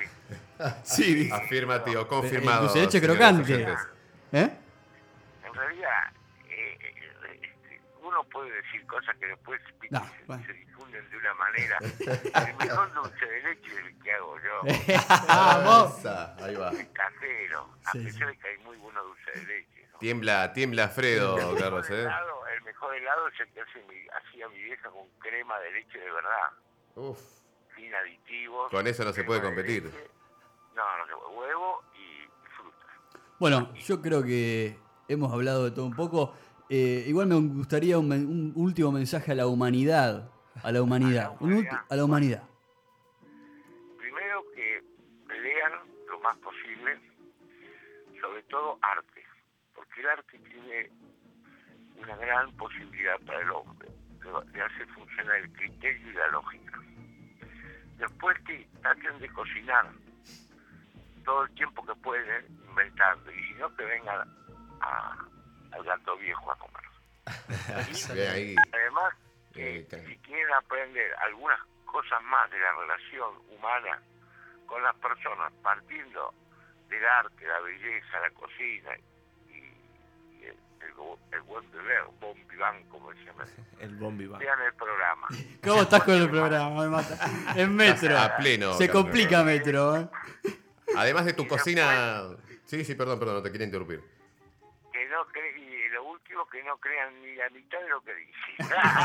Sí. Afirmativo, El confirmado. dulce de leche señores crocante. oyentes. ¿Eh? en realidad, eh, eh, este, uno puede decir cosas que después viste, No, se, bueno. se difunden de una manera. El mejor dulce de leche es el que hago yo, ¡Vamos! Esa, ahí va. el casero. A Sí, pesar de que hay muy buenos dulces de leche. ¿no? Tiembla, tiembla Fredo, El Carlos, mejor ¿eh? helado, el mejor helado es el que hace mi- hacía mi vieja con crema de leche de verdad, Uf, sin aditivos. con eso no se puede crema de competir. leche. No, no se puede. Huevo y, y fruta. Bueno, yo creo que hemos hablado de todo un poco. Eh, igual me gustaría un, men- un último mensaje a la humanidad. A la humanidad. Un ulti- a la humanidad. Primero que lean lo más posible, sobre todo arte, porque el arte tiene una gran posibilidad para el hombre de, de hacer funcionar el criterio y la lógica. Después que traten de cocinar todo el tiempo que pueden inventando, y si no que vengan a- al gato viejo a comer. Bien ahí. Además, que Eh, si quieren aprender algunas cosas más de la relación humana con las personas, partiendo del arte, la belleza, la cocina y, y el, el, go- el buen beber, bon vivant, como se llama, El bombi va. vean el programa. ¿Cómo estás con el programa? Me mata. En metro. A pleno, Se Carlos. complica metro, ¿eh? Además de tu cocina. Sí, sí, perdón, perdón, no te quería interrumpir. Que no cre- y lo último, que no crean ni la mitad de lo que dicen.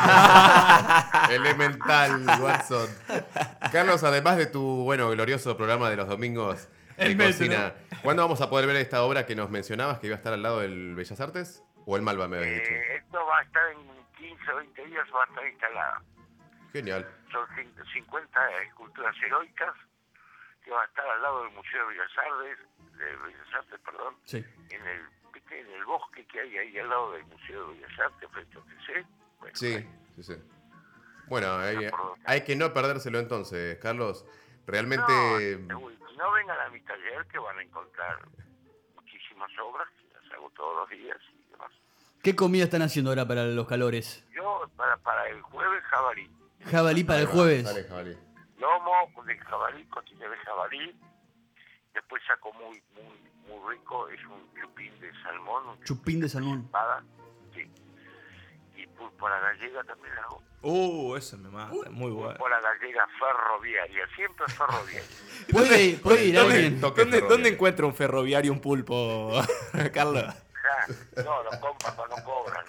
Elemental, Watson. Carlos, además de tu, bueno, glorioso programa de los domingos de El metro. cocina, ¿cuándo vamos a poder ver esta obra que nos mencionabas que iba a estar al lado del Bellas Artes? ¿O el Malva me habías dicho? Eh, esto va a estar en quince o veinte días, va a estar instalada. Genial. Son cin- cincuenta esculturas heroicas que va a estar al lado del Museo de Bellas Artes, de Bellas Artes, perdón, Sí. en el, ¿viste? En el bosque que hay ahí al lado del Museo de Bellas Artes, frente a T C. Bueno, Sí, ahí. sí, sí. Bueno, hay, hay que no perdérselo entonces, Carlos. Realmente. No, uy, no vengan a mi taller que van a encontrar muchísimas obras, que las hago todos los días y demás. ¿Qué comida están haciendo ahora para los calores? Yo, para, para el jueves, jabalí. Jabalí para el jueves. Dale, jabalí. Lomo de jabalí, costilla de jabalí. Después saco muy, muy, muy rico, es un chupín de salmón. Un Chupín de salmón. espada, sí. Y pulpa gallega también hago. Uh, eso me mata. Muy bueno. Pulpa gallega ferroviaria, siempre ferroviaria. ¿Puede, puede ir ¿Dónde, alguien? Toque dónde- ferroviario. dónde encuentra un ferroviario un pulpo, Carlos? Ja, no, lo compran, pero no cobran.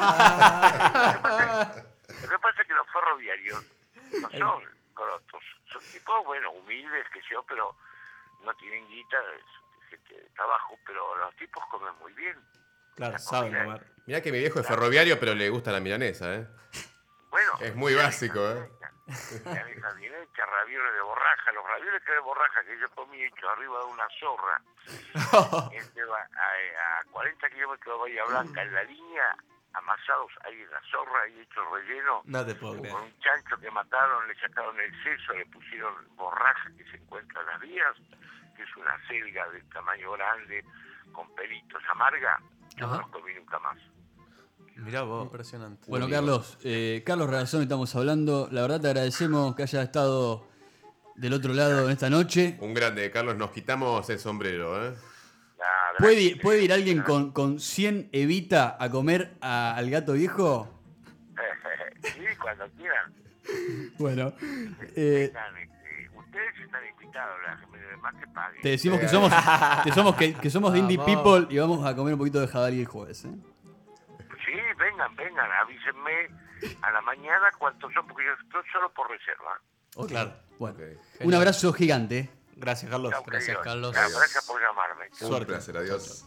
Lo que pasa es que los ferroviarios no son crotos. Son tipos, bueno, humildes, que yo, pero no tienen guita, es gente de trabajo, pero los tipos comen muy bien. Claro, La saben comida- comer. Mirá que mi viejo es ferroviario, pero le gusta la milanesa, ¿eh? Bueno, Es muy básico, ¿eh? milanesa bien hecha, ravioles de borraja. Los ravioles que de borraja que yo comí hecho arriba de una zorra, este va a, a cuarenta kilómetros de Bahía Blanca, en la línea, amasados ahí en la zorra y hecho relleno. No te puedo Con creer. un chancho que mataron, le sacaron el seso, le pusieron borraja que se encuentra en las vías, que es una selga de tamaño grande, con pelitos amarga. Yo Ajá. no los comí nunca más. Mirá vos. Impresionante. Bueno, Carlos, eh, Carlos Razón estamos hablando. La verdad te agradecemos que hayas estado del otro lado en esta noche. Un grande, Carlos, nos quitamos el sombrero, ¿eh? Nada, ¿Puede, ir- ¿Puede ir alguien con, con cien Evita a comer a- al gato viejo? Sí, cuando quieran. Bueno, eh, Vengan, este, ustedes están invitados, la gente más que paguen. te decimos que somos, que somos, que, que somos de Indie Vamos. People y vamos a comer un poquito de jabalí el jueves. ¿eh? Sí, vengan, vengan, avísenme a la mañana cuántos son, porque yo estoy solo por reserva. Ok, Claro. Bueno, Ok. un abrazo gigante. Gracias, Carlos. Chau, Gracias, queridos. Carlos. Chau, gracias por llamarme. Un Suerte. placer, adiós.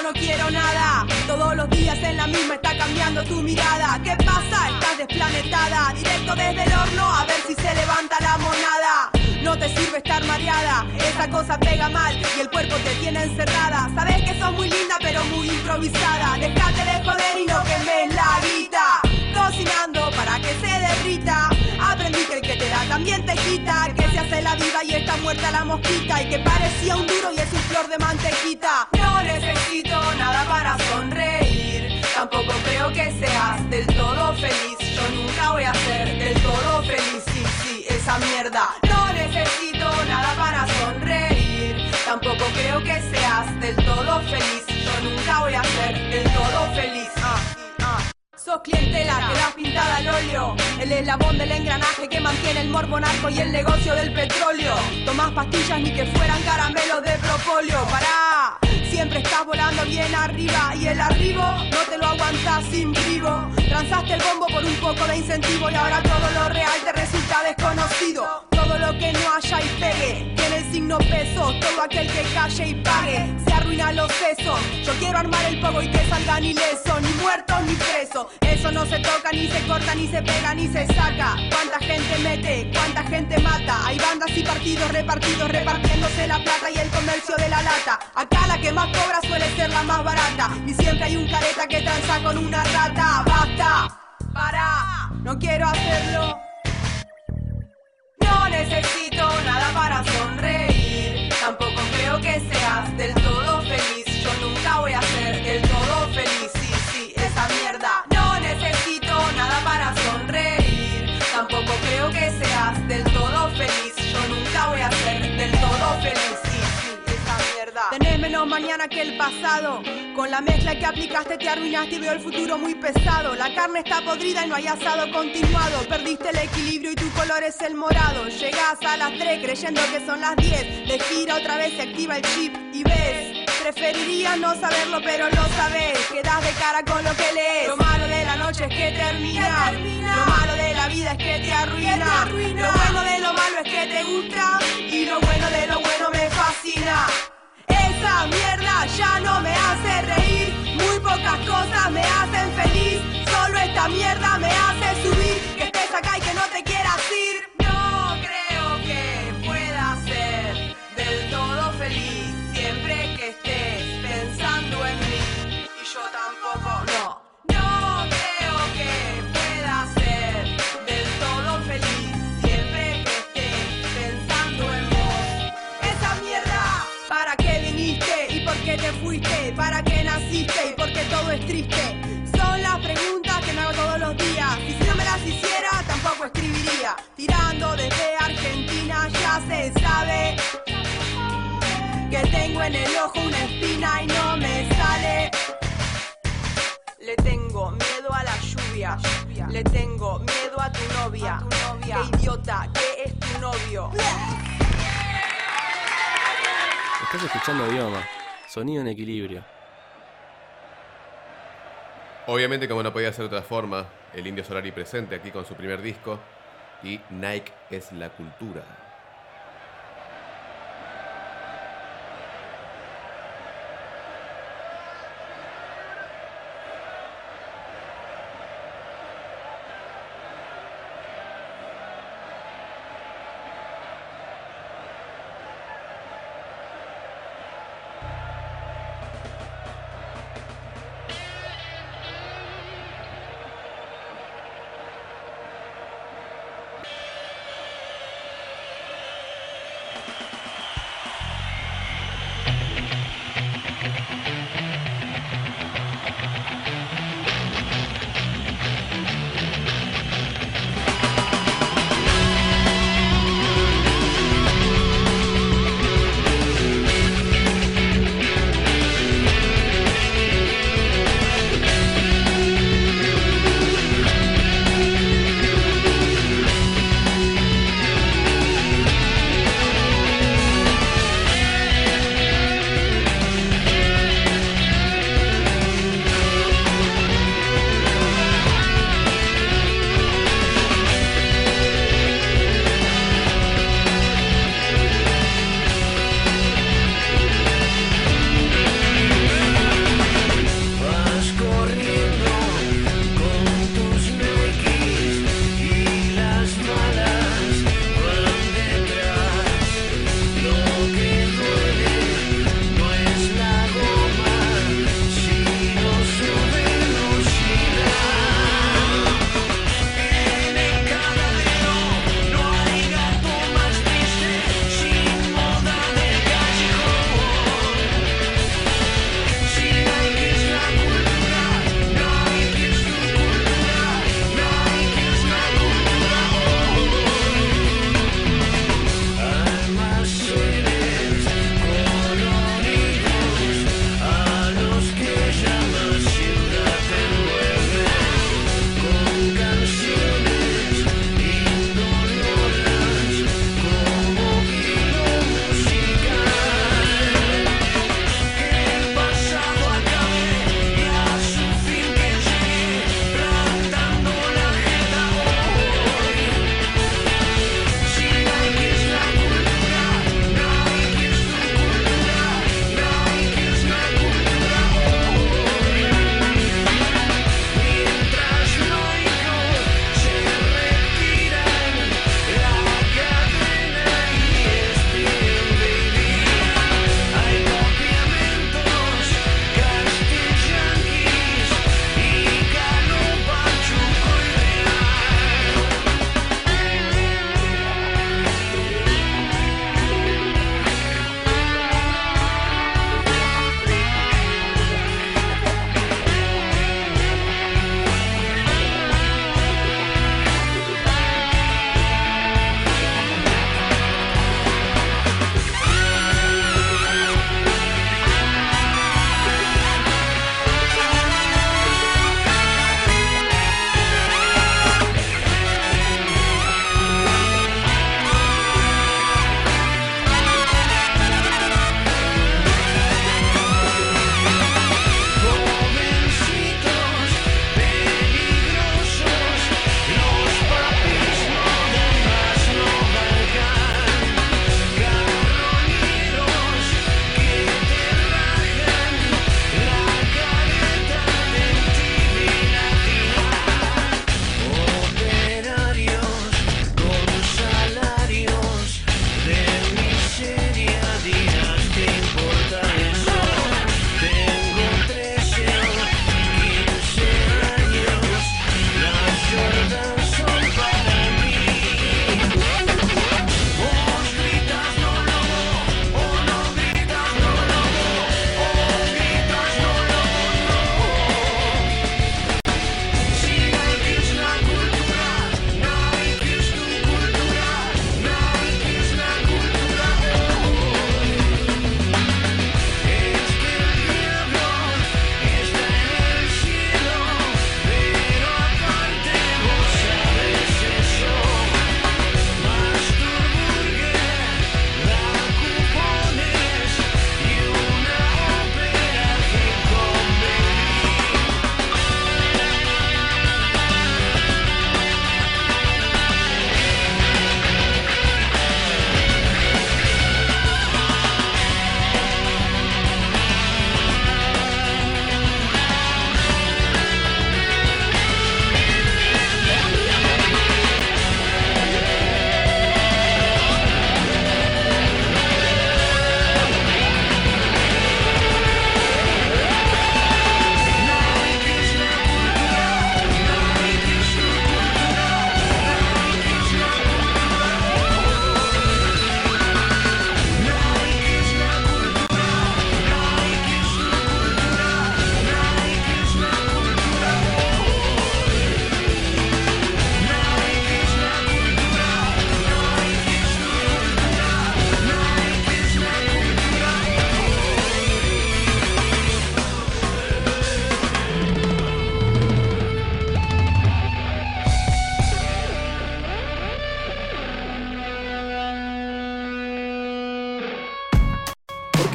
yo no quiero nada. Todos los días en la misma está cambiando tu mirada. ¿Qué pasa? Estás desplanetada. Directo desde el horno a ver si se levanta la monada. No te sirve estar mareada, esa cosa pega mal y el cuerpo te tiene encerrada. Sabes que sos muy linda pero muy improvisada. Dejate de joder y no quemes la guita. Cocinando para que se derrita. Aprendí que el que te da también te quita. Que se hace la viva y está muerta la mosquita. Y que parecía un duro y es un flor de mantequita. No necesito nada para sonreír. Tampoco creo que seas del todo feliz. Yo nunca voy a ser del todo feliz. Sí, sí, esa mierda. No necesito nada para sonreír. Tampoco creo que seas del todo feliz. Yo nunca voy a ser del todo feliz. Ah, ah. Sos clientela, quedás pintada al óleo. El eslabón del engranaje que mantiene el morbo narco y el negocio del petróleo. Tomás pastillas ni que fueran caramelos de propóleo. Pará, siempre estás volando bien arriba. Y el arribo no te lo aguantás sin vivo. Transaste el bombo por un poco de incentivo. Y ahora todo lo real te resulta desconocido. Todo lo que no haya y pegue tiene el signo peso. Todo aquel que calle y pague se arruina los sesos. Yo quiero armar el pogo y que salgan ilesos. Ni muertos ni presos. Eso no se toca, ni se corta, ni se pega, ni se saca. Cuánta gente mete, cuánta gente mata. Hay bandas y partidos repartidos, repartiéndose la plata y el comercio de la lata. Acá la que más cobra suele ser la más barata. Y siempre hay un careta que tranza con una rata. Basta, para, no quiero hacerlo. No necesito nada para sonreír. Tampoco creo que seas del todo feliz. Yo nunca voy a ser del todo feliz. Sí, sí, esa mierda. No necesito nada para sonreír. Tampoco creo que seas del todo feliz. Yo nunca voy a ser del todo feliz. Sí, sí, esa mierda. Tenés menos mañana que el pasado. Con la mezcla que aplicaste te arruinaste y veo el futuro muy pesado. La carne está podrida y no hay asado continuado. Perdiste el equilibrio y tu color es el morado. Llegás a las tres creyendo que son las diez. De gira otra vez se activa el chip y ves. Preferirías no saberlo pero lo sabes. Quedás de cara con lo que lees. Lo malo de la noche es que termina. termina. Lo malo de la vida es que te arruina. te arruina. Lo bueno de lo malo es que te gusta. Y lo bueno de lo bueno me fascina. Esa mierda ya no me hace reír. Muy pocas cosas me hacen feliz. Solo esta mierda me hace subir. Que estés acá y que no te quieras ir. No creo que pueda ser del todo feliz siempre que estés pensando en mí. Y yo tampoco, no. No creo que pueda ser del todo feliz siempre que estés pensando en vos. Esa mierda, ¿para qué viniste y por qué te fuiste? ¿Para qué naciste y por qué todo es triste? Son las preguntas que me hago todos los días. Y si no me las hiciera, tampoco escribiría. Tirando desde Argentina ya se sabe que tengo en el ojo una espina y no me sale. Le tengo miedo a la lluvia. Le tengo miedo a tu novia. Qué idiota, que es tu novio. Estás escuchando Bioma, sonido en equilibrio. Obviamente, como no podía ser de otra forma, el Indio Solari presente aquí con su primer disco y Nike es la cultura.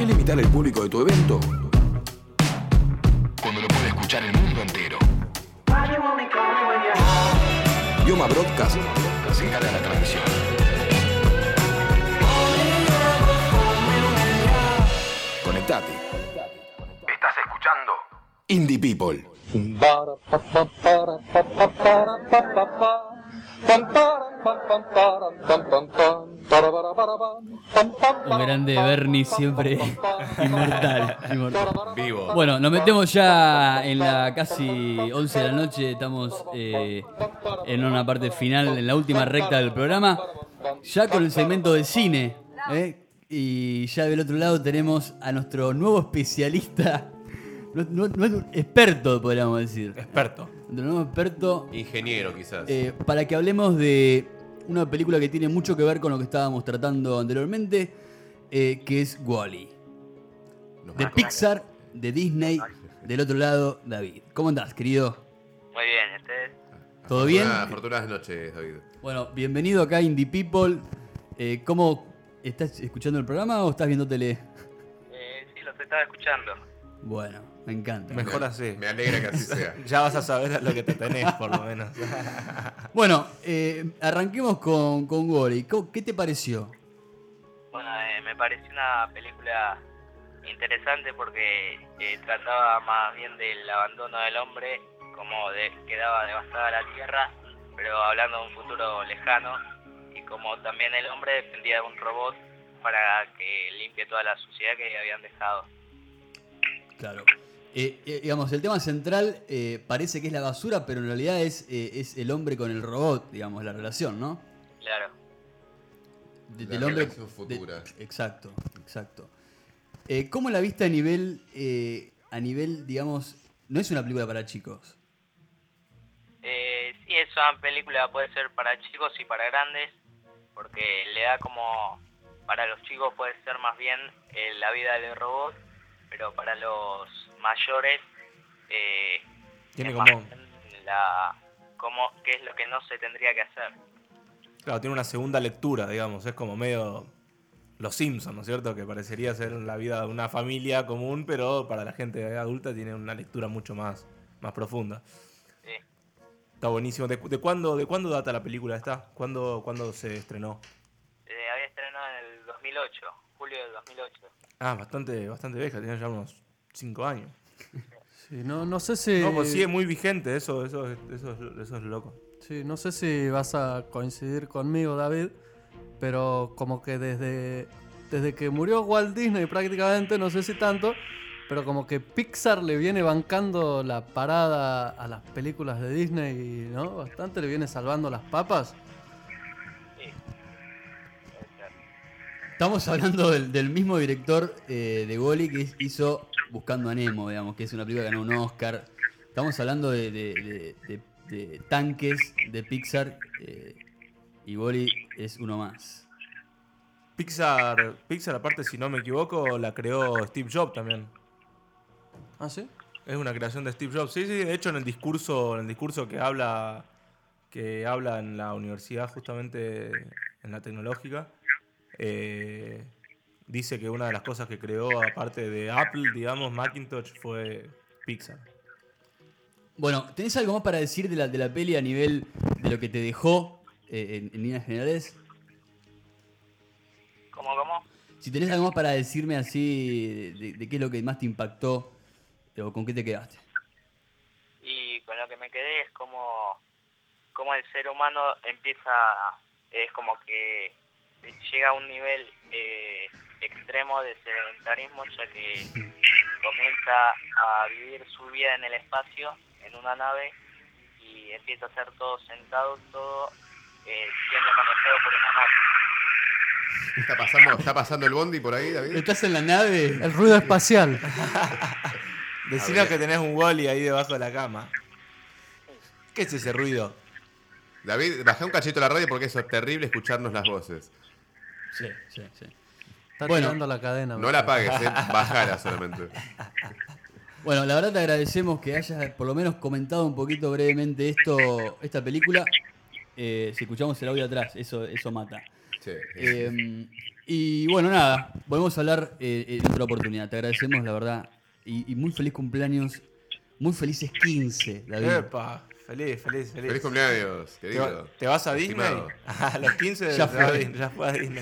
limitar el público de tu evento cuando lo puede escuchar el mundo entero? Bioma Broadcast se encarga de la transmisión. Conectate. Estás escuchando Indie People. Un grande Bernie siempre inmortal, inmortal. Vivo. Bueno, nos metemos ya en la casi once de la noche. Estamos eh, en una parte final, en la última recta del programa. Ya con el segmento de cine. ¿eh? Y ya del otro lado tenemos a nuestro nuevo especialista. No, no, no es un experto, podríamos decir. Experto. Nuestro nuevo experto. Ingeniero, quizás. Eh, para que hablemos de una película que tiene mucho que ver con lo que estábamos tratando anteriormente, eh, que es Wall-E. De Pixar, de Disney, del otro lado, David. ¿Cómo andás, querido? Muy bien, ¿ustedes? ¿Todo bien? Afortunadas noches, David. Bueno, bienvenido acá a Indie People. Eh, ¿Cómo estás escuchando el programa o estás viendo tele? Eh, sí, los estaba escuchando. Bueno, me encanta. Mejor así. Me alegra que así sea. Ya vas a saber a lo que te tenés, por lo menos. Bueno, eh, arranquemos con, con Wall-E. ¿Qué te pareció? Bueno, eh, me pareció una película interesante porque eh, trataba más bien del abandono del hombre, como de, quedaba devastada la tierra, pero hablando de un futuro lejano, y como también el hombre dependía de un robot para que limpie toda la suciedad que habían dejado. Claro. Eh, eh, digamos, el tema central eh, parece que es la basura, pero en realidad es, eh, es el hombre con el robot, digamos, la relación, ¿no? Claro. De, La del hombre relación futura. de- exacto, exacto. Eh, ¿Cómo la viste a nivel, eh, a nivel, digamos, no es una película para chicos? Eh, sí, es una película, puede ser para chicos y para grandes, porque le da como, para los chicos puede ser más bien eh, la vida del robot, pero para los mayores eh, Tiene es como- más bien la, como, qué es lo que no se tendría que hacer. Claro, tiene una segunda lectura, digamos. Es como medio Los Simpsons, ¿no es cierto? Que parecería ser la vida de una familia común, pero para la gente adulta tiene una lectura mucho más, más profunda. Sí. Está buenísimo. ¿De, de cuándo, ¿De cuándo data la película esta? ¿Cuándo, ¿Cuándo se estrenó? Eh, había estrenado en el dos mil ocho, julio del dos mil ocho. Ah, bastante, bastante vieja, tiene ya unos cinco años. Sí, no, no sé si. No, pues sigue muy vigente, eso, eso, es- eso, es, eso es loco. Sí, no sé si vas a coincidir conmigo, David, pero como que desde, desde que murió Walt Disney prácticamente, no sé si tanto, pero como que Pixar le viene bancando la parada a las películas de Disney, ¿no? Bastante le viene salvando las papas. Estamos hablando del, del mismo director eh, de Wall-E que hizo Buscando a Nemo, digamos, que es una película que ganó un Oscar. Estamos hablando de, de- de- de- de tanques de Pixar eh, y Wall-E es uno más. Pixar, Pixar, aparte, si no me equivoco, la creó Steve Jobs también. ¿Ah, sí? Es una creación de Steve Jobs. Sí, sí, de hecho en el discurso, en el discurso que habla, que habla en la universidad, justamente en la tecnológica, eh, dice que una de las cosas que creó, aparte de Apple, digamos, Macintosh, fue Pixar. Bueno, ¿tenés algo más para decir de la, de la peli a nivel de lo que te dejó eh, en, en líneas generales? ¿Cómo, cómo? Si tenés algo más para decirme así de, de qué es lo que más te impactó eh, o con qué te quedaste. Y con lo que me quedé es como, como el ser humano empieza, es como que llega a un nivel eh, extremo de sedentarismo, ya que comienza a vivir su vida en el espacio, en una nave, y empieza a hacer todo sentado, todo eh, siendo manejado por una máquina. ¿Está pasando, ¿Está pasando el bondi por ahí, David? ¿Estás en la nave? El ruido espacial. Decinos que tenés un Wall-E ahí debajo de la cama. ¿Qué es ese ruido? David, bajá un cachito la radio porque eso es terrible escucharnos las voces. Sí, sí, sí. Está Bueno, tirando la cadena. No la apagues, eh, bajala solamente. Bueno, la verdad te agradecemos que hayas por lo menos comentado un poquito brevemente esto, esta película. Eh, si escuchamos el audio atrás, eso, eso mata. Sí. Eh, Y bueno, nada, podemos hablar eh, en otra oportunidad. Te agradecemos, la verdad. Y, y muy feliz cumpleaños. Muy felices quince, David. Epa, feliz, feliz, feliz. Feliz cumpleaños, ¿Te, querido. va- ¿Te vas a Disney? Estimado. A los quince Ya te vas a fue. Disney, ya fue a Disney.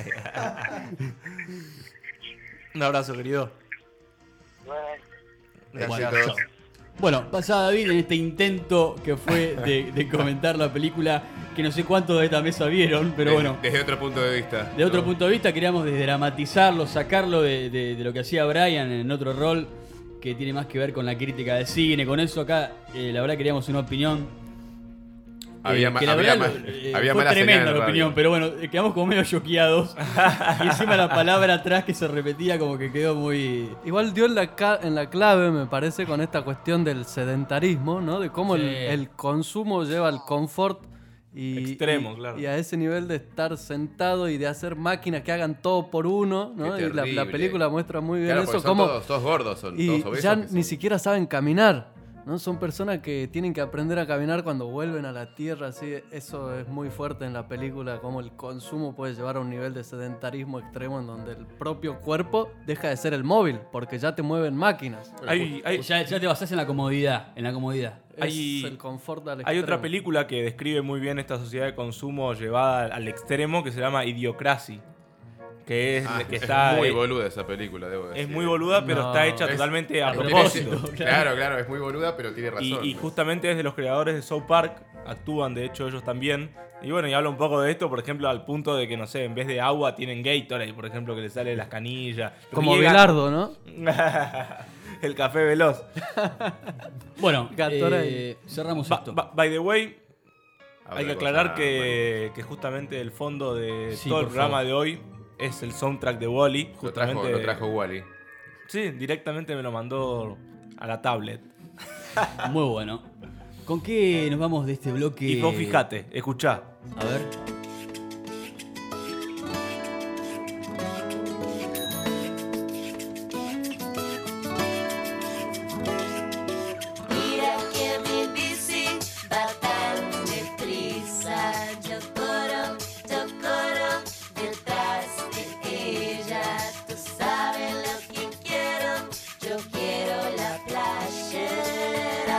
Un abrazo, querido. Gracias. Bueno, chao. Bueno, pasada David en este intento que fue de, de comentar la película, que no sé cuántos de esta mesa vieron, pero Desde- bueno. Desde otro punto de vista. De otro ¿no? punto de vista, queríamos desdramatizarlo, sacarlo de, de- de lo que hacía Brian en otro rol, que tiene más que ver con la crítica de cine. Con eso acá, eh, la verdad queríamos una opinión. Había eh, ma- que la había verdad, ma- eh, había fue mala señal tremenda en la radio. opinión, pero bueno, eh, quedamos como medio choqueados. Y encima la palabra atrás que se repetía como que quedó muy... Igual dio en la, ca- en la clave, me parece, con esta cuestión del sedentarismo, ¿no? De cómo Sí. el, el consumo lleva al confort y, Extremo, y- claro. y a ese nivel de estar sentado y de hacer máquinas que hagan todo por uno, ¿no? Qué Y la, la terrible. película muestra muy bien Claro, eso, porque son cómo todos, todos gordos, son y todos obesos. ya que ni son- siquiera saben caminar, ¿no? Son personas que tienen que aprender a caminar cuando vuelven a la tierra, así. Eso es muy fuerte en la película, cómo el consumo puede llevar a un nivel de sedentarismo extremo en donde el propio cuerpo deja de ser el móvil, porque ya te mueven máquinas. Hay, hay, Ya, ya te basás en la comodidad, en la comodidad. Hay- es el confort al hay otra extremo. película que describe muy bien esta sociedad de consumo llevada al extremo que se llama Idiocracy. Que es Ah, que es está. muy eh, boluda esa película, debo decir. es muy boluda, pero No. está hecha Es- totalmente a es- propósito. Claro, claro, es muy boluda, pero tiene razón. Y, y justamente es de los creadores de South Park, actúan de hecho ellos también. Y bueno, y habla un poco de esto, por ejemplo, al punto de que, no sé, en vez de agua tienen Gatorade, por ejemplo, que le sale de las canillas. Como Riegan- Bilardo, ¿no? El café veloz. Bueno, Gatorade. eh, cerramos Ba- esto. ba- by the way, Otra hay que cosa, aclarar que, que justamente el fondo de Sí, todo el por programa favor. de hoy es el soundtrack de Wall-E. Lo trajo, Justamente, lo trajo Wally. Sí, directamente me lo mandó a la tablet. Muy bueno. ¿Con qué nos vamos de este bloque? Y vos fijate, escuchá. A ver. Mira que mi bici va tan deprisa. Yo corro, yo corro detrás de ella. Tú sabes lo que quiero, yo quiero la playera.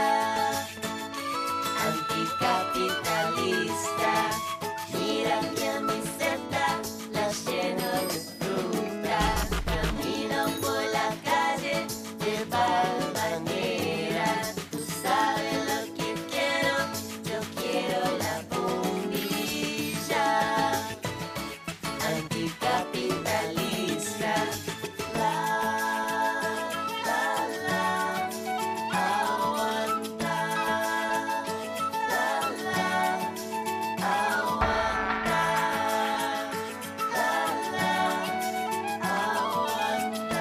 Anticapitalista, mira mi camiseta, la lleno de fruta. Camino por la calle de Balvanera. Tú sabes lo que quiero, yo quiero la bombilla. Anticapitalista, la, la, la, aguanta, la, la, aguanta, la, la, aguanta,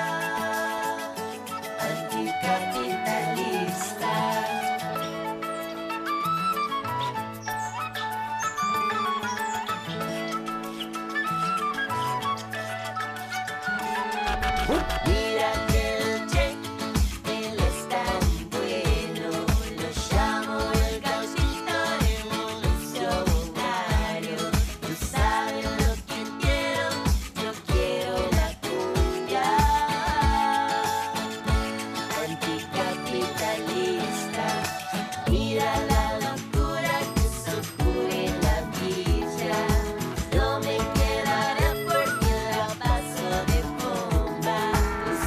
anticapitalista. Mira que el check, él es tan bueno, lo llamo el gauchito revolucionario. Tú sabes lo que quiero, yo quiero la cumbia. Anticapitalista, mira la locura que se ocurre en la villa. No me quedaré porque la paso de bomba. Tú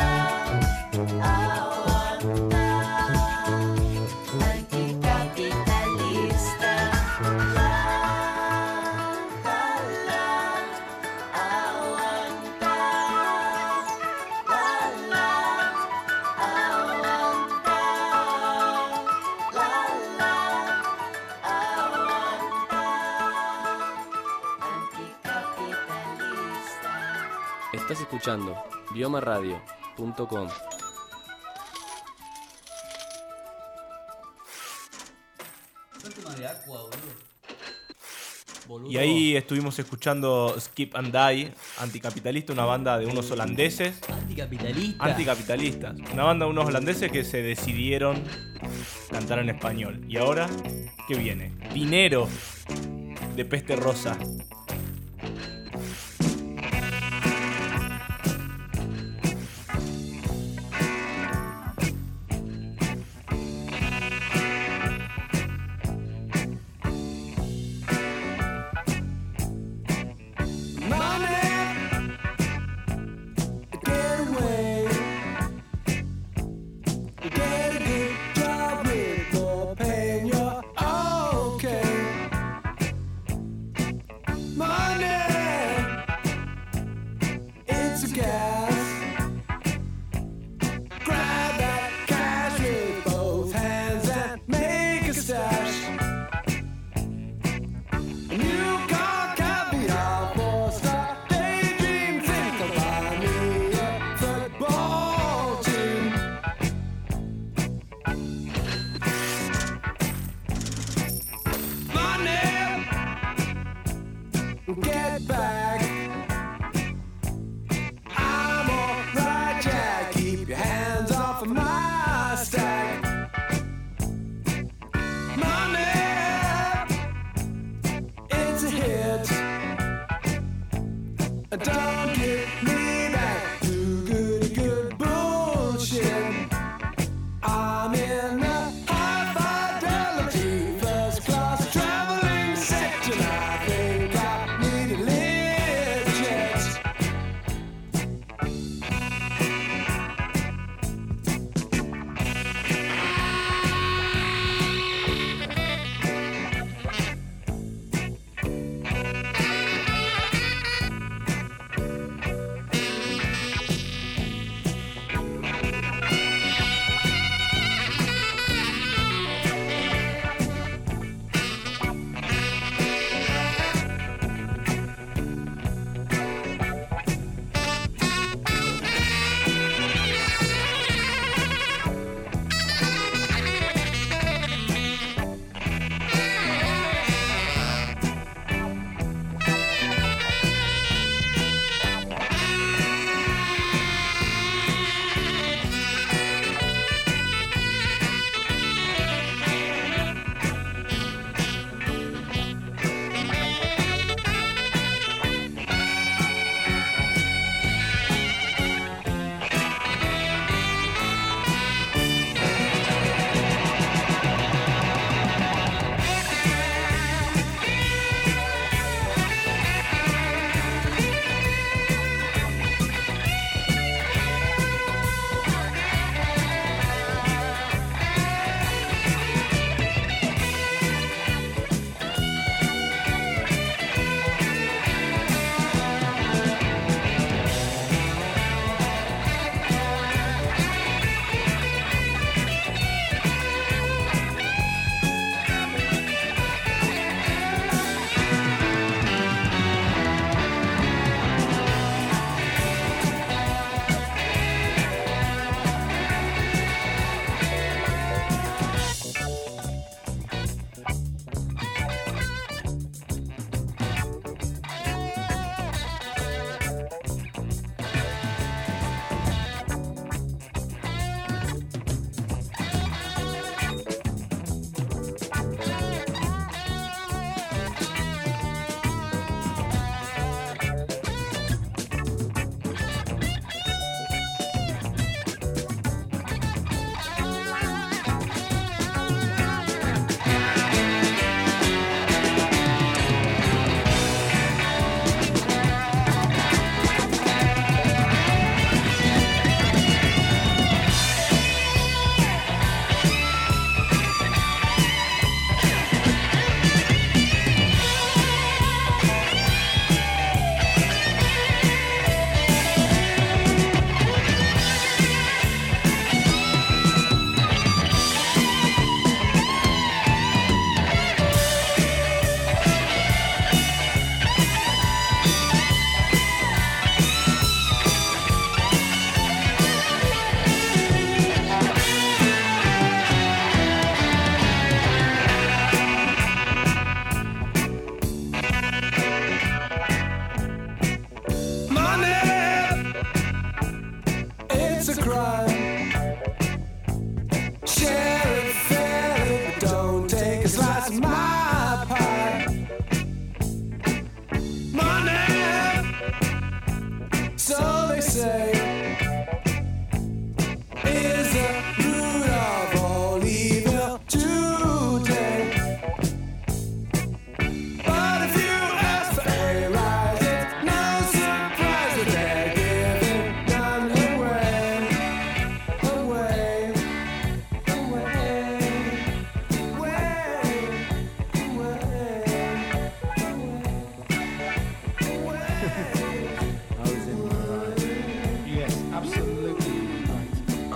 Estás escuchando bioma radio punto com. Y ahí estuvimos escuchando Skip and Die, Anticapitalista, una banda de unos holandeses. Anticapitalista. Anticapitalistas. Una banda de unos holandeses que se decidieron cantar en español. Y ahora, ¿qué viene? Dinero, de Peste Rosa.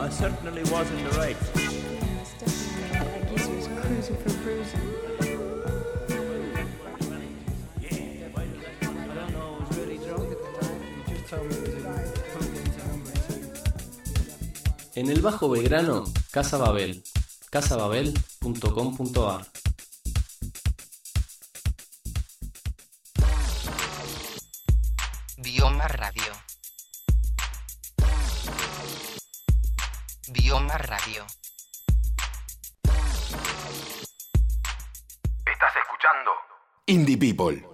I certainly was in the right. I guess he was cruising for bruising. En el Bajo Belgrano, Casa Babel. casa babel punto com punto a r. Bioma Radio. Bioma Radio. Estás escuchando Indie People.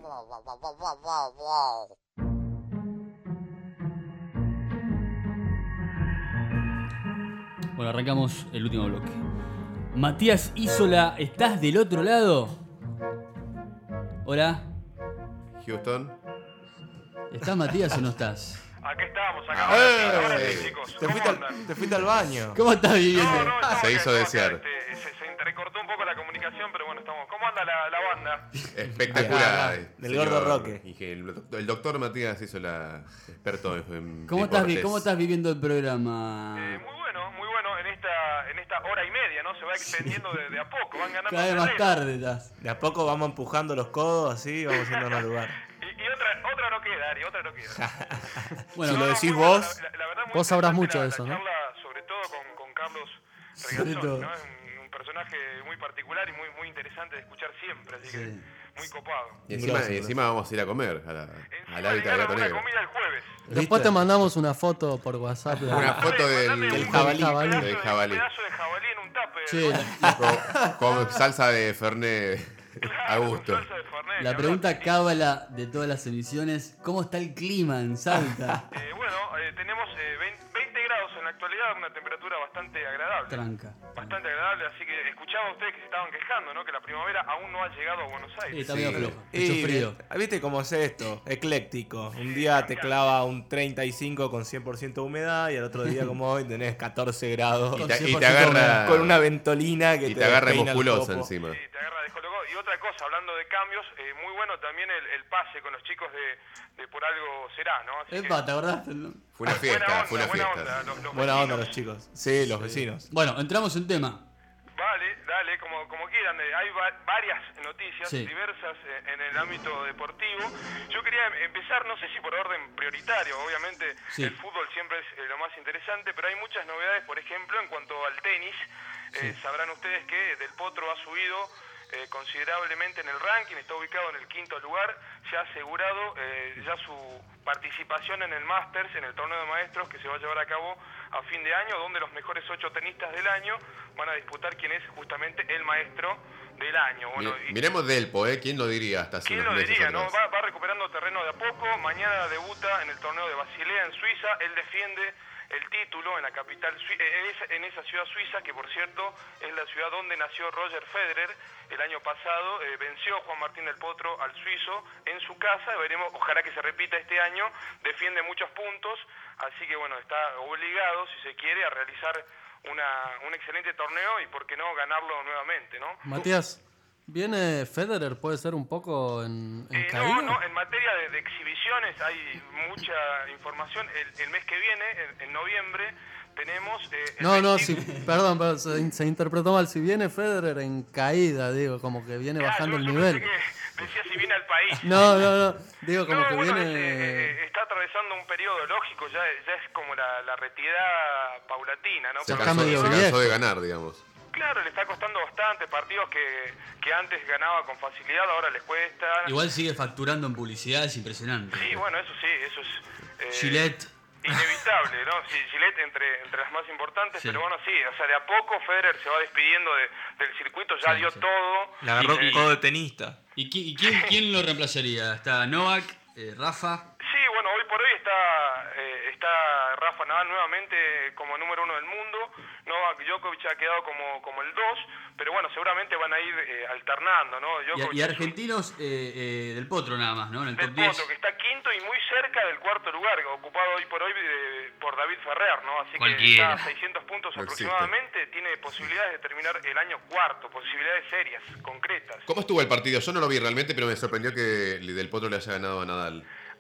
Bueno, arrancamos el último bloque. Matías Isola, ¿estás del otro lado? Hola. Houston. ¿Estás, Matías, o no estás? Aquí estamos, acá. ¡Eh! Ahora sí, chicos. Te fuiste, al, te fuiste al baño. ¿Cómo estás viviendo? No, no, estamos Se acá, hizo estamos desear. acá, este, se, se entrecortó un poco la comunicación, pero bueno, estamos. ¿Cómo anda la, la banda? Espectacular. Ah, del señor Gordo Roque. Inge- El, doc- el doctor Matías hizo la experto en, en ¿Cómo estás, vi- deportes. ¿Cómo estás viviendo el programa? Eh, muy bueno, muy bueno en esta, en esta hora y media, ¿no? Se va extendiendo de, de a poco, van ganando Cada vez más terreno. tarde estás. De a poco vamos empujando los codos así y vamos yendo a lugar. Y, y otra, otra no queda, Ari, otra no queda. Bueno, si No, lo no, decís muy buena, vos, la- la verdad, muy Vos sabrás interesante mucho la- de eso, la ¿no? charla, sobre todo con, con Carlos Sobre todo. Regazzoni, ¿no? Es un, un personaje muy particular y muy, muy interesante de escuchar siempre, así que muy copado. Y encima, Grosso, y encima vamos a ir a comer a la, al hábitat de Regalo Gato una Negro. comida el jueves. Después te mandamos una foto por WhatsApp. de- Una foto del, Mandame del un jabalí. jabalí. Del jabalí. Un pedazo de jabalí en un tupper. Sí. Con, con salsa de Fernet a gusto. Salsa de Fernet, La que pregunta cábala de todas las emisiones, ¿cómo está el clima en Salta? Eh, bueno, eh, tenemos eh, veinte, veinte grados en la actualidad, una temperatura bastante agradable. Tranca. Bastante agradable, así que escuchaba ustedes que se estaban quejando, ¿no? Que la primavera aún no ha llegado a Buenos Aires. Sí, está medio flojo. y, Hecho frío. eh, ¿viste cómo es esto? Ecléctico. Un día te clava un treinta y cinco con cien por ciento de humedad y al otro día como hoy tenés catorce grados. Y te, y te agarra. Con una ventolina que y te te agarra despeina el musculosa copo. encima. Sí, te agarra descolocado. Y otra cosa, hablando de cambios, eh, muy bueno también el, el pase con los chicos de, de Por Algo Será, ¿no? Así Epa, que, ¿te acordás? Fue una fiesta, buena onda, fue una buena fiesta. onda, los, los Buena onda vecinos. los chicos. Sí, los vecinos. Bueno, entramos en tema. Vale, dale, como, como quieran. eh, Hay va- varias noticias Sí. diversas eh, en el ámbito deportivo. Yo quería em- empezar, no sé si por orden prioritario, obviamente Sí. el fútbol siempre es eh, lo más interesante, pero hay muchas novedades, por ejemplo, en cuanto al tenis. Eh, Sabrán ustedes que Del Potro ha subido eh, considerablemente en el ranking, está ubicado en el quinto lugar, se ha asegurado eh, ya su participación en el Masters, en el torneo de maestros que se va a llevar a cabo a fin de año, donde los mejores ocho tenistas del año van a disputar quién es justamente el maestro del año. Bueno, Mi- y- Miremos Delpo, ¿eh? ¿Quién lo diría hasta hace ¿Quién unos lo meses diría? ¿no? atrás? Va, va recuperando terreno de a poco. Mañana debuta en el torneo de Basilea en Suiza. Él defiende el título en la capital, sui- eh, es- en esa ciudad suiza, que por cierto es la ciudad donde nació Roger Federer. El año pasado eh, venció Juan Martín del Potro al suizo en su casa. Veremos, ojalá que se repita este año. Defiende muchos puntos, así que bueno, está obligado, si se quiere, a realizar una, un excelente torneo y por qué no ganarlo nuevamente, ¿no? Matías, ¿viene Federer? ¿Puede ser un poco en, en Eh, caída? no, no, en materia de, de exhibiciones hay mucha información. El, el mes que viene, en, en noviembre, tenemos... eh, el No, no, veinti- sí, perdón, perdón, se, se interpretó mal. Si viene Federer en caída, digo, como que viene bajando el nivel. Decía si viene al país. No, no, no, digo como No, que bueno, viene... eh, eh, está atravesando un periodo lógico, ya, ya es como la, la retirada paulatina, ¿no? Se Porque- cansó, medio se viejo. cansó de ganar, digamos. Claro, le está costando bastante, partidos que, que antes ganaba con facilidad, ahora les cuesta. Igual sigue facturando en publicidad, es impresionante. Sí, bueno, eso sí, eso es... eh, Gillette. Inevitable, ¿no? Sí, Gillette entre, entre las más importantes, Sí. pero bueno, sí, o sea, de a poco Federer se va despidiendo de, del circuito, ya Sí, dio sí. todo. Le agarró Y- un codo de tenista. ¿Y, qui- y quién, quién lo reemplazaría? ¿Está Novak, eh, Rafa? Sí, bueno, hoy por hoy está, eh, está Rafa Nadal nuevamente como número uno del mundo. Novak Djokovic ha quedado como, como el dos, pero bueno, seguramente van a ir eh, alternando, ¿no? Y, Djokovic y es un- argentinos eh, eh, del Potro nada más, ¿no? En el del top diez. Potro, que está quinto y muy cerca del cuarto lugar, ocupado hoy por hoy eh, por David Ferrer, ¿no? Así Cualquiera. que está a seiscientos puntos No existe. aproximadamente, tiene posibilidades de terminar el año cuarto, posibilidades serias, concretas. ¿Cómo estuvo el partido? Yo no lo vi realmente, pero me sorprendió que Del Potro le haya ganado a Nadal.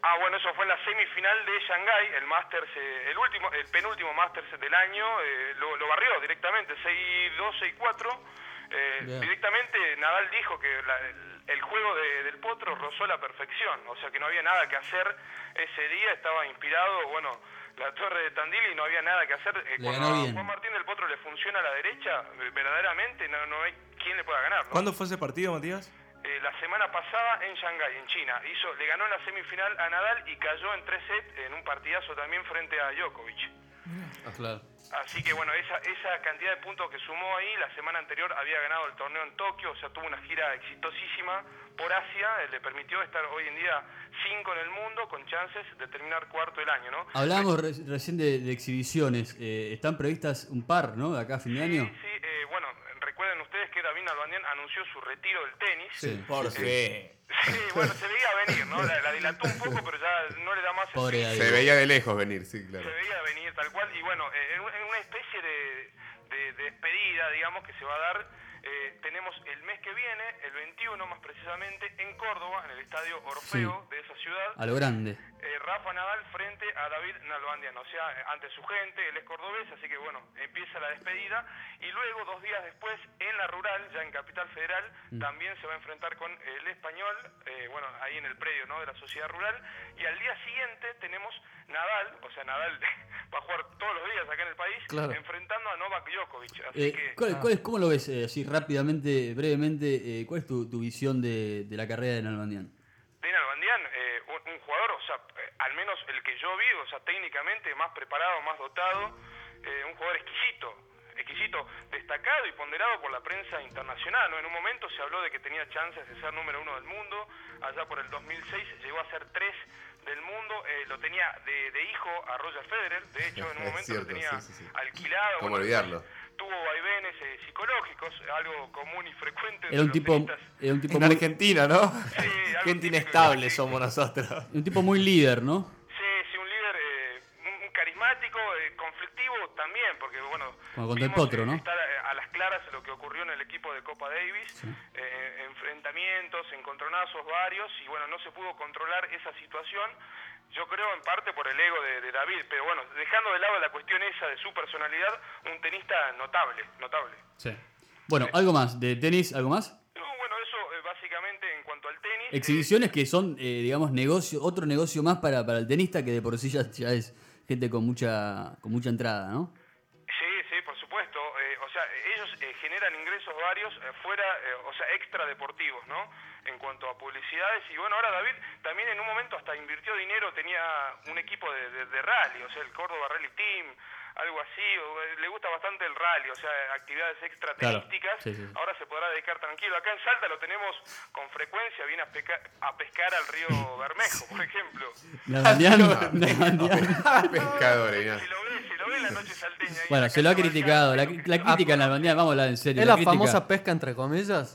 Ah, bueno, eso fue en la semifinal de Shanghái, el Masters, eh, el último, el penúltimo Masters del año, eh, lo, lo barrió directamente, seis dos, seis cuatro. Eh, directamente Nadal dijo que la, el, el juego de, del Potro rozó la perfección, o sea que no había nada que hacer ese día, estaba inspirado, bueno, la torre de Tandil y no había nada que hacer. Eh, Le cuando ganó a bien. Juan Martín del Potro le funciona a la derecha, eh, verdaderamente no, no hay quien le pueda ganar, ¿no? ¿Cuándo fue ese partido, Matías? Eh, la semana pasada en Shanghái, en China. Hizo, le ganó en la semifinal a Nadal y cayó en tres sets en un partidazo también frente a Djokovic. Ah, claro. Así que bueno, esa, esa cantidad de puntos que sumó ahí, la semana anterior había ganado el torneo en Tokio, o sea, tuvo una gira exitosísima por Asia, eh, le permitió estar hoy en día cinco en el mundo con chances de terminar cuarto del año, ¿no? Hablábamos re- recién de, de exhibiciones. Eh, ¿Están previstas un par, no? De acá a fin de año. Sí, eh, bueno, recuerden ustedes que David Nalbandian anunció su retiro del tenis. Sí, por Eh, Sí, bueno, se veía venir, ¿no? La, la dilató un poco, pero ya no le da más... Pobre efecto. David. Se veía de lejos venir, sí, claro. Se veía venir tal cual, y bueno, eh, en, un- en una especie de, de- de despedida, digamos, que se va a dar, eh, tenemos el mes que viene, el veintiuno más precisamente, en Córdoba, en el estadio Orfeo de esa ciudad, A lo grande. eh, Rafa Nadal frente a David Nalbandian, o sea, eh, ante su gente, él es cordobés, así que bueno, empieza la despedida, y luego, dos días después, en la rural, ya en Capital Federal, Mm. también se va a enfrentar con el español, eh, bueno, ahí en el predio, ¿no?, de la sociedad rural, y al día siguiente tenemos Nadal, o sea, Nadal va a jugar todos los días acá en el país, Claro. enfrentando a Novak Djokovic, así Eh, que... ¿cuál- cuál es- ¿Cómo lo ves eh, así rápidamente, brevemente? Eh, ¿Cuál es tu, tu visión de, de la carrera de Nalbandian? Dana Nalbandian, eh, un, un jugador, o sea, eh, al menos el que yo vi, o sea, técnicamente más preparado, más dotado, eh, un jugador exquisito, exquisito, destacado y ponderado por la prensa internacional, ¿no? En un momento se habló de que tenía chances de ser número uno del mundo, allá por el dos mil seis llegó a ser tres del mundo, eh, lo tenía de, de hijo a Roger Federer, de hecho en un Es momento cierto, lo tenía sí, sí, sí. alquilado. ¿Cómo bueno, olvidarlo? tuvo vaivenes eh, psicológicos, algo común y frecuente entre Era un los tipo, tenistas. era un tipo En muy, Argentina, ¿no? Sí, algo Gente típico. inestable somos nosotros. un tipo muy líder, ¿no? Sí, sí, un líder eh, un, un carismático, eh, conflictivo también, porque bueno, Como con Del vimos, Potro, eh, ¿no? estar a, a las claras lo que ocurrió en el equipo de Copa Davis, eh, enfrentamientos, encontronazos varios, y bueno, no se pudo controlar esa situación. Yo creo en parte por el ego de, de David, pero bueno, dejando de lado la cuestión esa de su personalidad, un tenista notable, notable. Sí. Bueno, algo más. ¿De tenis, algo más? No, bueno, eso eh, básicamente en cuanto al tenis. eh, Exhibiciones que son, eh, digamos, negocio, otro negocio más para, para el tenista que de por sí ya, ya es gente con mucha, con mucha entrada, ¿no? Sí, sí, por supuesto. Eh, o sea, ellos eh, generan ingresos varios eh, fuera, eh, o sea, extra deportivos, ¿no? En cuanto a publicidades. Y bueno, ahora David también en un momento hasta invirtió dinero, tenía un equipo de, de, de rally, o sea, el Córdoba Rally Team, algo así. O, eh, le gusta bastante el rally, o sea, actividades extra Claro, tenísticas. sí, sí. Ahora se podrá dedicar tranquilo. Acá en Salta lo tenemos con frecuencia, viene a, peca- a pescar al río Bermejo, por ejemplo. Nalbandian, Nalbandian. Pescadores, ¿no? Si lo ves, si lo ves la noche salteña. ahí Bueno, en la se lo ha cancha criticado. La, Barcán, la crítica en Nalbandian, vamos a hablar en serio. Es la crítica- famosa pesca entre comillas.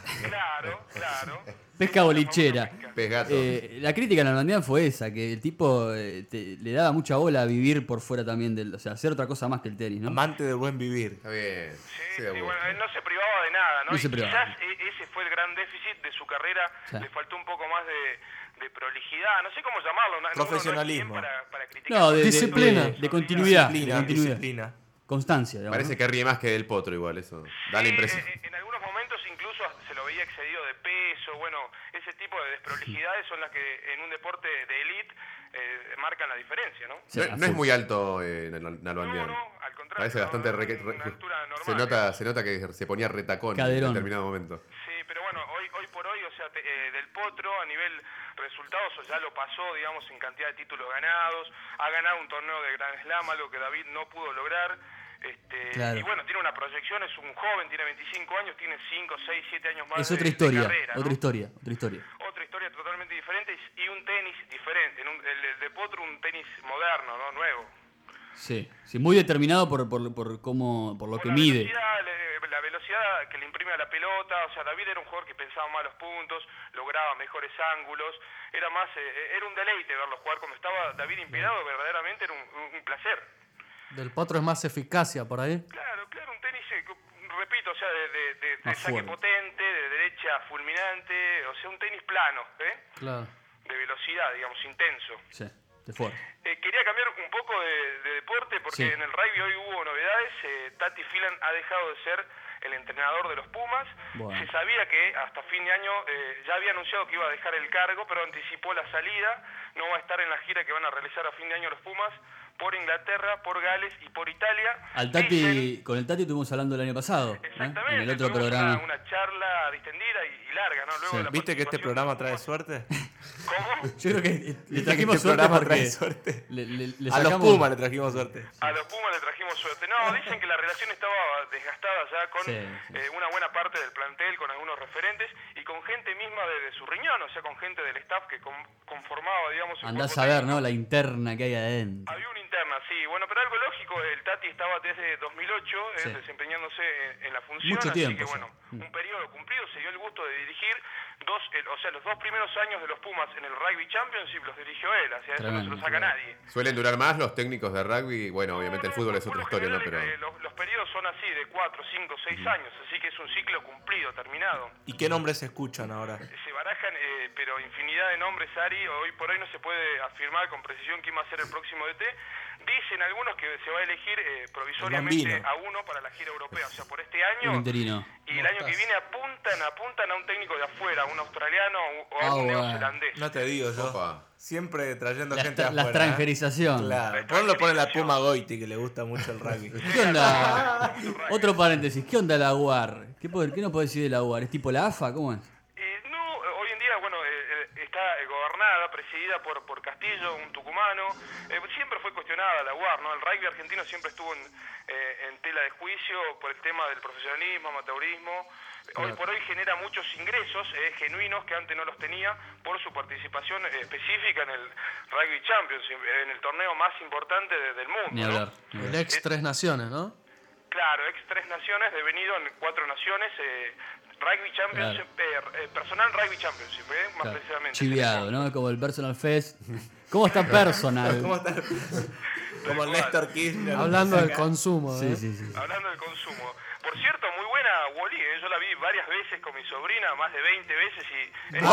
Claro, claro. pesca bolichera. Pesgato. Eh, la crítica en Nalbandian fue esa, que el tipo eh, te- le daba mucha bola a vivir por fuera también del, o sea, hacer otra cosa más que el tenis, ¿no? Amante del buen vivir. Está bien. Sí, de sí, acuerdo. bueno, él no se privaba de nada, ¿no? No se y privaba. quizás e- ese fue el gran déficit de su carrera, Sí. le faltó un poco más de, de prolijidad, no sé cómo llamarlo. no- Profesionalismo. uno no es quien para, para criticar. No, de, de- Disciplina. de, de continuidad. Disciplina, de continuidad. disciplina. Constancia, digamos. Parece ¿no? que ríe más que del Potro igual, eso. Da la Sí, impresión. eh, en algunos momentos incluso se lo veía excedido de peso, bueno, ese tipo de desprolijidades son las que en un deporte de élite eh, marcan la diferencia, ¿no? Sí, No, a no es full. muy alto eh, Nal- Nalbandian. No, no, al contrario. Parece bastante no, re- una re- altura normal, se nota, se nota que se ponía retacón Caderón. en determinado momento. Sí, pero bueno, hoy hoy por hoy, o sea, te- eh, del Potro a nivel resultados, o ya lo pasó, digamos, en cantidad de títulos ganados, ha ganado un torneo de Grand Slam, algo que David no pudo lograr. Este, Claro. Y bueno, tiene una proyección, es un joven, tiene veinticinco años, tiene cinco, seis, siete años más Es de, otra de historia, carrera, ¿no? otra historia, otra historia. Otra historia totalmente diferente y un tenis diferente, ¿no? el, el de Potro un tenis moderno, ¿no? Nuevo. Sí, sí, muy determinado por, por, por cómo, por lo Por que la mide. Velocidad, le- la velocidad que le imprime a la pelota, o sea, David era un jugador que pensaba más los puntos, lograba mejores ángulos, era más, eh, era un deleite verlo jugar como estaba David inspirado, verdaderamente era un, un- un placer. Del Potro es más eficacia por ahí. Claro, claro, un tenis, eh, repito, o sea, de, de, de- de Más saque fuerte. potente, de derecha fulminante, o sea, un tenis plano, ¿eh? Claro. de velocidad, digamos, intenso. Sí, de fuera. Eh, quería cambiar un poco de, de deporte porque Sí. en el rugby hoy hubo novedades. Eh, Tati Phelan ha dejado de ser el entrenador de los Pumas. Bueno. Se sabía que hasta fin de año eh, ya había anunciado que iba a dejar el cargo, pero anticipó la salida. No va a estar en la gira que van a realizar a fin de año los Pumas por Inglaterra, por Gales y por Italia. Al Tati, con el Tati estuvimos hablando el año pasado, ¿eh? En el otro Tuvimos programa. Una, una charla distendida y, y larga, ¿no? Luego de la ¿Viste que este programa trae suerte? Yo creo que le ¿Viste trajimos que este suerte programa porque trae suerte? le- le- le A los sacamos- Pumas le trajimos suerte. A los Pumas le trajimos suerte. No, dicen que la relación estaba desgastada ya con Sí, eh, una buena parte del plantel, con algunos referentes y con gente misma de, de su riñón, o sea, con gente del staff que con- conformaba, digamos, el Andás cuerpo a ver, técnico. ¿no? La interna que hay adentro. Había una interna, sí. Bueno, pero algo lógico, el Tati estaba desde dos mil ocho eh, Sí. desempeñándose en, en la función, Mucho así tiempo, que sí. bueno, un periodo cumplido, se dio el gusto de dirigir dos, el- o sea, los dos primeros años de los Pumas en el Rugby Championship los dirigió él, hacia eso no se lo saca nadie. Suelen durar más los técnicos de rugby. Bueno, obviamente el fútbol es otra historia, ¿no? Pero Eh, los, los periodos son así, de cuatro, cinco, seis años, así que es un ciclo cumplido, terminado. ¿Y qué nombres se escuchan ahora? Se barajan, eh, pero infinidad de nombres, Ari. Hoy por hoy no se puede afirmar con precisión quién va a ser el próximo D T. Dicen algunos que se va a elegir eh, provisoriamente Bambino. a uno para la gira europea, o sea, por este Un año. interino. Y el año que viene apuntan, apuntan a un técnico de afuera, un australiano o a Ah, un bueno. neozelandés. No te digo yo. Siempre trayendo La gente tra- la afuera. ¿eh? extranjerización. Claro. Ponlo pone la Puma Goiti, que le gusta mucho el rugby. ¿Qué onda? Otro paréntesis. ¿Qué onda la U A R? ¿Qué, puede- qué nos puede decir de la U A R? ¿Es tipo la A F A? ¿Cómo es? Eh, no, eh, hoy en día, bueno, eh, eh, está eh, gobernada, presidida por, por Castillo, un tucumano. Eh, siempre fue cuestionada la U A R, ¿no? El rugby argentino siempre estuvo en, eh, en tela de juicio por el tema del profesionalismo, amateurismo. Hoy Claro. por hoy genera muchos ingresos eh, genuinos que antes no los tenía por su participación eh, específica en el Rugby Championship, en el torneo más importante de- del mundo. Ni ¿no? hablar. El ex Tres Naciones, ¿no? Claro, ex tres naciones, devenido en cuatro naciones, eh, Rugby Championship, eh, eh, personal Rugby Championship, eh, más Claro. precisamente. Chiviado, ¿no? Como el Personal Fest. ¿Cómo está Personal? ¿Cómo está? Como el Néstor Kirchner. Hablando del consumo, Sí, ¿eh? sí, sí. Hablando del consumo. Por cierto, muy buena Wall-E, eh, yo la vi varias veces con mi sobrina, más de veinte veces y... eh,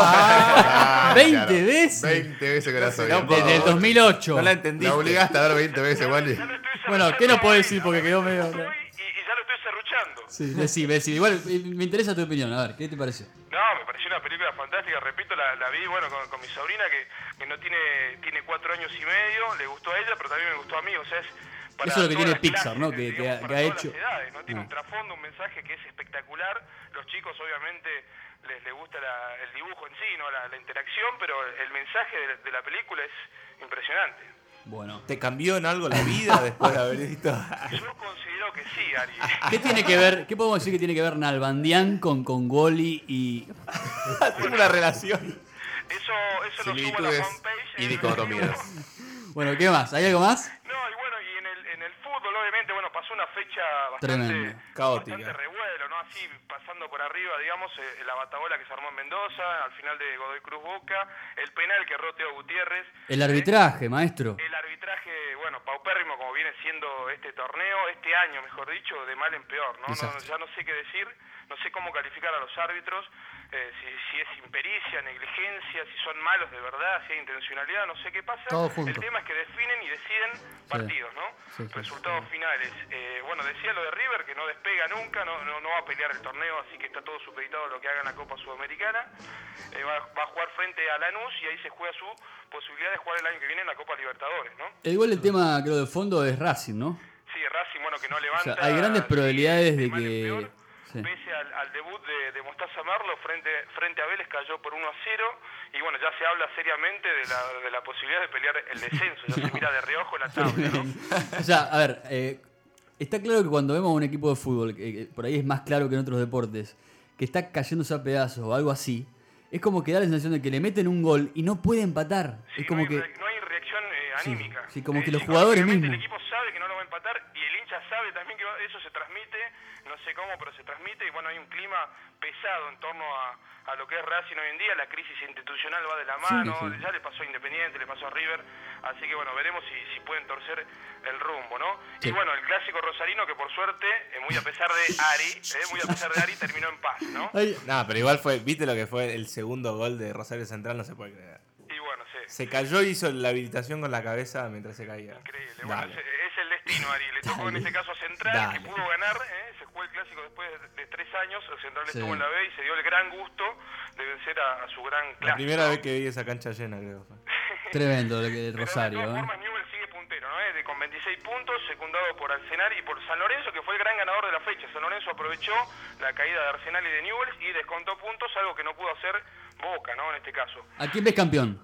Ah, ¿veinte veces? veinte veces que la soy. Desde el dos mil ocho. No la entendiste. La obligaste a ver veinte veces, Wally. Bueno, ¿qué nos puede decir? Porque quedó medio... y, y ya lo estoy serruchando. Sí, decí, decí. Igual eh, me interesa tu opinión. A ver, ¿qué te pareció? No, me pareció una película fantástica, repito, la, la vi bueno con, con mi sobrina que, que no tiene tiene cuatro años y medio, le gustó a ella, pero también me gustó a mí, o sea, es para Eso es lo que todas tiene las Pixar, clases, ¿no? Que, digamos, que ha, para que ha todas hecho... las edades, ¿no? Tiene Ah. un trasfondo, un mensaje que es espectacular, los chicos obviamente les, les gusta la- el dibujo en sí, ¿no? La, la interacción, pero el mensaje de, de la película es impresionante. Bueno. ¿Te cambió en algo la vida después de haber visto? Yo considero que sí, Ari. ¿Qué tiene que ver, qué podemos decir que tiene que ver Nalbandián con, con Wally y... Tengo una relación. Eso, eso lo subo a la Similitudes fanpage. y eh, dicotomías. Bueno, ¿qué más? ¿Hay algo más? No, y bueno, y en el, en el fútbol, obviamente, bueno, pasó una fecha bastante, Tremendo. Caótica. bastante revuelo, ¿no? Así, pasando por arriba, digamos, eh, la batabola que se armó en Mendoza, al final de Godoy Cruz Boca, el penal que erró Teo Gutiérrez. El arbitraje, maestro. El arbitraje, bueno, paupérrimo como viene siendo este torneo, este año, mejor dicho, de mal en peor, ¿no? no Exacto. ya no sé qué decir, no sé cómo calificar a los árbitros, eh, si, si es impericia, negligencia, si son malos de verdad, si hay intencionalidad, no sé qué pasa. Todo junto. El tema es que definen y deciden partidos, ¿no? Sí, sí, Resultados finales. Eh, bueno, decía lo de River, que no despega nunca, no, no, no va a pelear el torneo, así que está todo supeditado a lo que haga en la Copa Sudamericana. Eh, va, va a jugar frente a Lanús y ahí se juega su posibilidad de jugar el año que viene en la Copa Libertadores, ¿no? Igual el tema, creo, de fondo es Racing, ¿no? Sí, Racing, bueno, que no O levanta. sea, hay grandes probabilidades de mal en que... peor. Sí. Pese al, al debut de, de Mostaza Merlo frente, frente a Vélez, cayó por uno a cero. Y bueno, ya se habla seriamente de la, de la posibilidad de pelear el descenso. Ya se mira de reojo la tabla, ¿no? O sea, a ver, eh, está claro que cuando vemos a un equipo de fútbol, que, que por ahí es más claro que en otros deportes, que está cayéndose a pedazos o algo así, es como que da la sensación de que le meten un gol y no puede empatar. Sí, es como no hay, que... re- no hay reacción eh, Sí, anímica. sí, como Eh, que los jugadores psicológicamente mismos. El equipo sabe que no lo va a empatar y el hincha sabe también que va- eso se transmite, no sé cómo, pero se transmite y bueno, hay un clima pesado en torno a, a lo que es Racing hoy en día, la crisis institucional va de la Sí, mano, sí. ya le pasó a Independiente, le pasó a River, así que bueno, veremos si, si pueden torcer el rumbo, ¿no? Sí. Y bueno, el clásico rosarino que por suerte, eh, muy a pesar de Ari, eh, muy a pesar de Ari, terminó en paz, ¿no? No, pero igual fue, viste lo que fue el segundo gol de Rosario Central, no se puede creer. Y bueno, Se cayó y hizo la habilitación con la cabeza mientras se caía. Increíble. Bueno, Dale. es, es el destino, Ari. Le tocó en este caso a Central, Dale. que pudo ganar. ¿eh? Se jugó el clásico después de, de tres años. El Central Sí. estuvo en la B y se dio el gran gusto de vencer a, a su gran clásico. La primera vez que vi esa cancha llena, creo. Tremendo el, el Rosario, De todas ¿eh? formas, Newell's sigue puntero, ¿no? De, con veintiséis puntos, secundado por Arsenal y por San Lorenzo, que fue el gran ganador de la fecha. San Lorenzo aprovechó la caída de Arsenal y de Newell's y descontó puntos, algo que no pudo hacer Boca, ¿no? En este caso. ¿A quién ves campeón?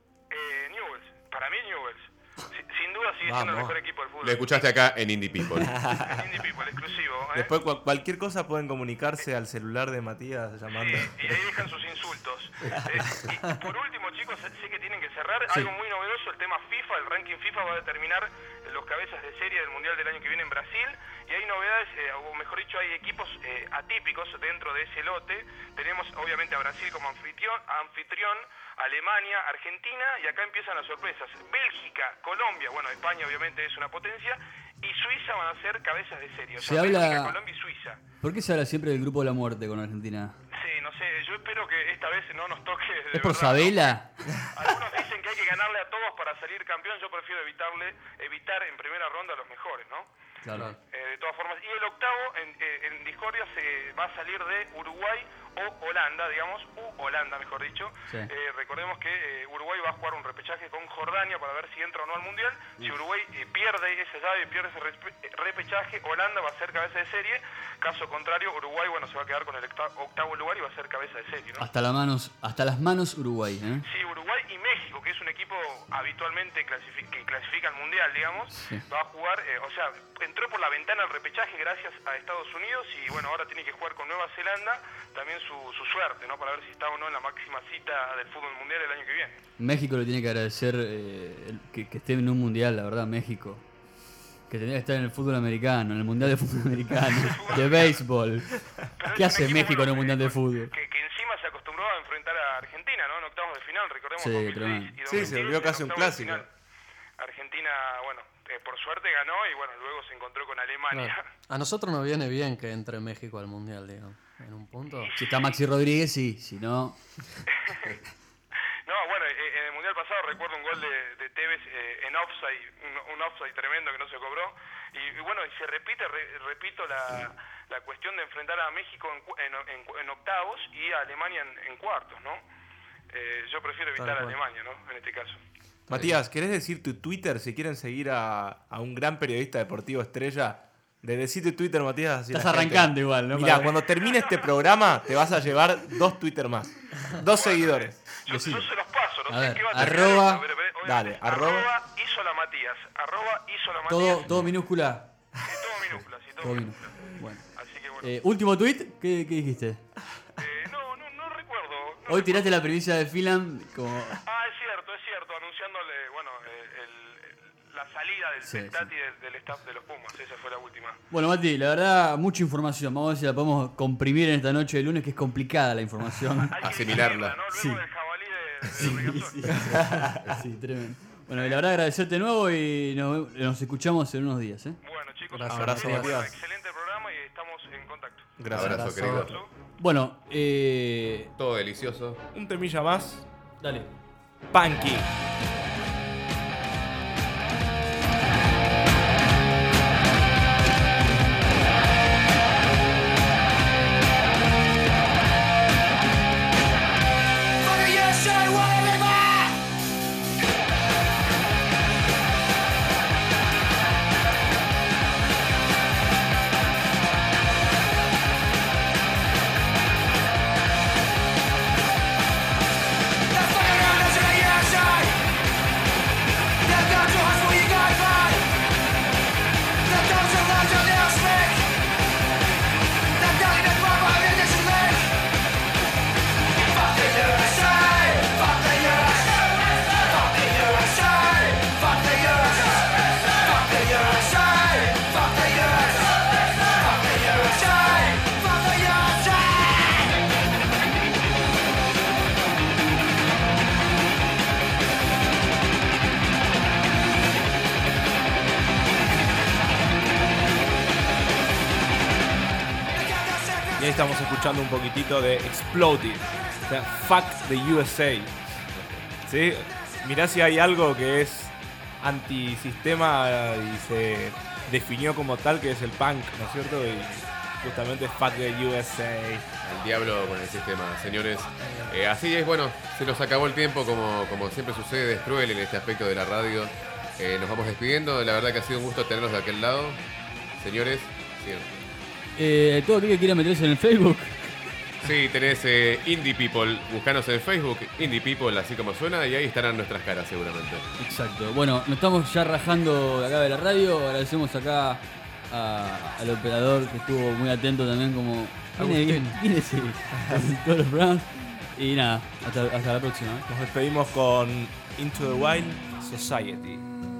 Eh, Newell's, para mí Newell's. Si- sin duda sigue siendo el Vamos. mejor equipo del fútbol. Lo escuchaste acá en Indie People. Indie People, exclusivo. ¿eh? Después cual- cualquier cosa pueden comunicarse al celular de Matías llamando. Sí, y ahí dejan sus insultos. Eh, y por último, chicos, sé que tienen que cerrar. Sí. Algo muy novedoso, el tema FIFA, el ranking FIFA va a determinar los cabezas de serie del Mundial del año que viene en Brasil. Y hay novedades, eh, o mejor dicho, hay equipos eh, atípicos dentro de ese lote. Tenemos obviamente a Brasil como anfitrión, anfitrión, Alemania, Argentina, y acá empiezan las sorpresas. Bélgica, Colombia, bueno, España obviamente es una potencia, y Suiza van a ser cabezas de serie. O Se sea, habla- Bélgica, Colombia y Suiza. ¿Por qué se habla siempre del grupo de la muerte con Argentina? Sí, no sé, yo espero que esta vez no nos toque de ¿Es por verdad, Sabela? ¿no? Algunos dicen que hay que ganarle a todos para salir campeón, yo prefiero evitarle, evitar en primera ronda a los mejores, ¿no? Claro. Eh, de todas formas, y el octavo en, eh, en discordia se va a salir de Uruguay o Holanda, digamos, u Holanda mejor dicho. Sí. Eh, recordemos que eh, Uruguay va a jugar un repechaje con Jordania para ver si entra o no al Mundial. Si Uruguay eh, pierde esa llave y pierde ese respe- eh, repechaje, Holanda va a ser cabeza de serie. Caso contrario, Uruguay, bueno, se va a quedar con el octa- octavo lugar y va a ser cabeza de serie, ¿no? Hasta las manos, hasta las manos Uruguay, ¿eh? Sí, Uruguay y México, que es un equipo habitualmente clasifi- que clasifica al Mundial, digamos, Sí. va a jugar, eh, o sea, entró por la ventana al repechaje gracias a Estados Unidos y bueno, ahora tiene que jugar con Nueva Zelanda, también su, su suerte, ¿no? Para ver si está o no en la máxima cita del fútbol mundial el año que viene. México le tiene que agradecer eh, el- que, que esté en un mundial, la verdad, México. Que tendría que estar en el fútbol americano, en el mundial de fútbol americano, de béisbol. ¿Qué hace México en el mundial de fútbol? Que, que encima se acostumbró a enfrentar a Argentina, ¿no? En octavos de final, recordemos Sí, dos mil seis tremendo. y Sí, dos mil se diez, volvió en casi un octavos de clásico. final. Argentina, bueno, eh, por suerte ganó y bueno, luego se encontró con Alemania. Claro. A nosotros nos viene bien que entre México al Mundial, digamos. En un punto. Si está Maxi Rodríguez, sí. Si no, No, bueno, eh, en el Mundial pasado recuerdo un gol de, de Tevez eh, en offside, un, un offside tremendo que no se cobró. Y, y bueno, y se repite, re- repito, la, la cuestión de enfrentar a México en, cu- en, en- en octavos y a Alemania en, en cuartos, ¿no? Eh, yo prefiero evitar Tal a cual. Alemania, ¿no? En este caso. Matías, ¿querés decir tu Twitter si quieren seguir a, a un gran periodista deportivo estrella? De decir tu Twitter, Matías. así Estás la gente- arrancando igual, ¿no? Mirá, Para- cuando termine este programa te vas a llevar dos Twitter más. Dos seguidores. Yo, yo se los paso, no A sé ver, qué va a terminar arroba- esto, pero- pero Dale, obviamente, arroba- Isola Matías, arroba Isola Matías. todo, todo minúscula. Sí, todo minúscula, sí, todo Todo minúscula. minúscula. Bueno. Así que bueno. Eh, último tweet, ¿qué, qué dijiste? Eh, no, no, no recuerdo. no Hoy tiraste la primicia de Finland como... Ah, es cierto, es cierto, anunciándole, bueno, eh, el- el- la salida del Sí, del Tati del, del staff de los Pumas, esa fue la última. Bueno, Mati, la verdad, mucha información. Vamos a ver si la podemos comprimir en esta noche de lunes, que es complicada la información. Asimilarla. Sí. Sí, sí. Sí, tremendo. Bueno, y la verdad, agradecerte de nuevo y nos, nos escuchamos en unos días, ¿eh? Bueno, chicos, Gracias, un abrazo, bueno, Matías. excelente programa y estamos en contacto. Gracias. Abrazo, querido. Bueno, eh... Todo delicioso. Un temilla más. Dale. Punky. Y ahí estamos escuchando un poquitito de Exploded. O sea, fuck the U S A. ¿Sí? mirá si hay algo que es antisistema y se definió como tal, que es el punk, ¿no es cierto? Y justamente fuck the U S A. Al diablo con el sistema, señores. Eh, así es, bueno, se nos acabó el tiempo, como, como siempre sucede, es cruel en este aspecto de la radio. Eh, nos vamos despidiendo, la verdad que ha sido un gusto tenerlos de aquel lado. Señores, sigan. Eh, todo aquel que quiera meterse en el Facebook. Sí, tenés eh, Indie People, buscanos en Facebook, Indie People, así como suena, y ahí estarán nuestras caras seguramente. Exacto. Bueno, nos estamos ya rajando de acá de la radio. Agradecemos acá a- al operador que estuvo muy atento también, como viene bien, viene sí, en todos los programas. Y nada, hasta, hasta la próxima. ¿eh? Nos despedimos con Into the Wild Society.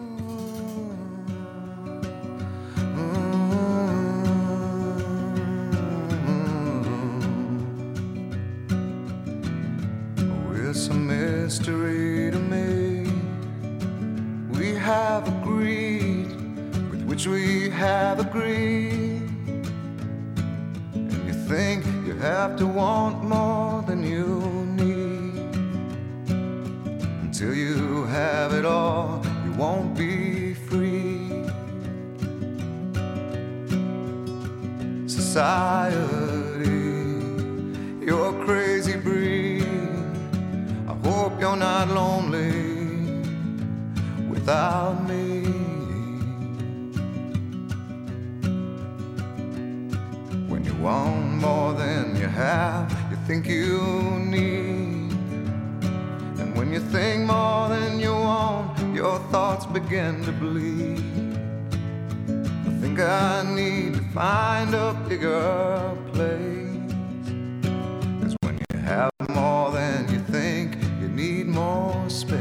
It's a mystery to me. We have agreed with which we have agreed. And you think you have to want more than you need. Until you have it all, you won't be free. Society, you're a crazy breed. I hope you're not lonely without me. When you want more than you have, you think you need. And when you think more than you want, your thoughts begin to bleed. I think I need to find a bigger place. 'Cause when you have more than you think, you need more space.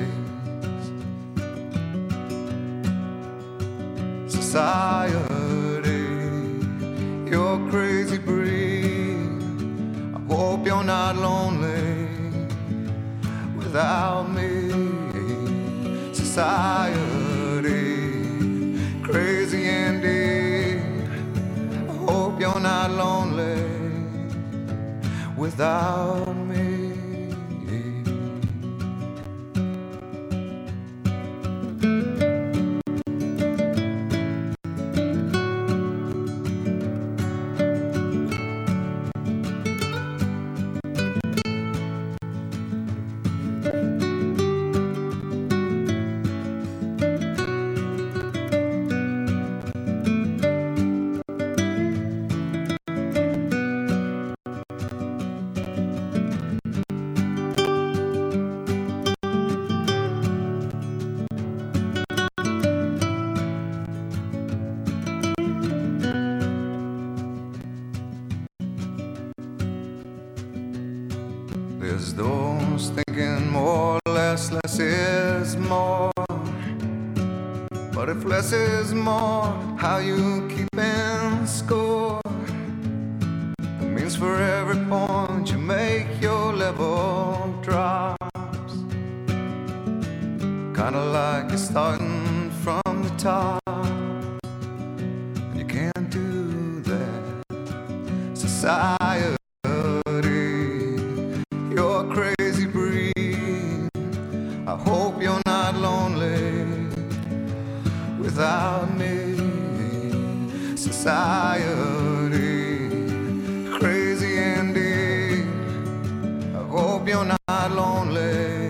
Society, you're a crazy breed. I hope you're not lonely without me. Society, crazy indeed. I hope you're not lonely without me. There's those thinking more, less, less is more. But if less is more, how you keeping score? It means for every point you make, your level drops. Kinda like you're starting from the top. And you can't do that. Society, you're a crazy breed. I hope you're not lonely without me. Society, crazy indeed. I hope you're not lonely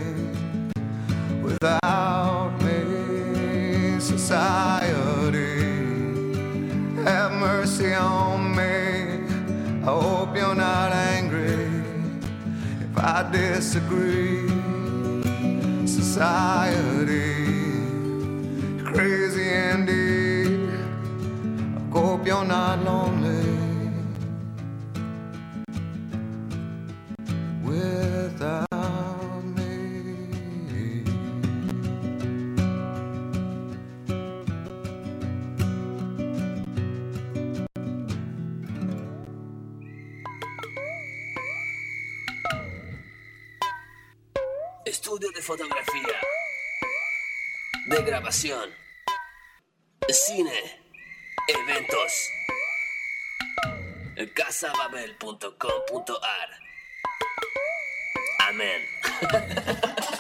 without me. Society, have mercy on me. I hope you're not angry if I disagree. Society, crazy indeed. I hope you're not lonely without me. Estudio de fotografía, de grabación, cine, eventos. casa babel punto com punto ar. Amén.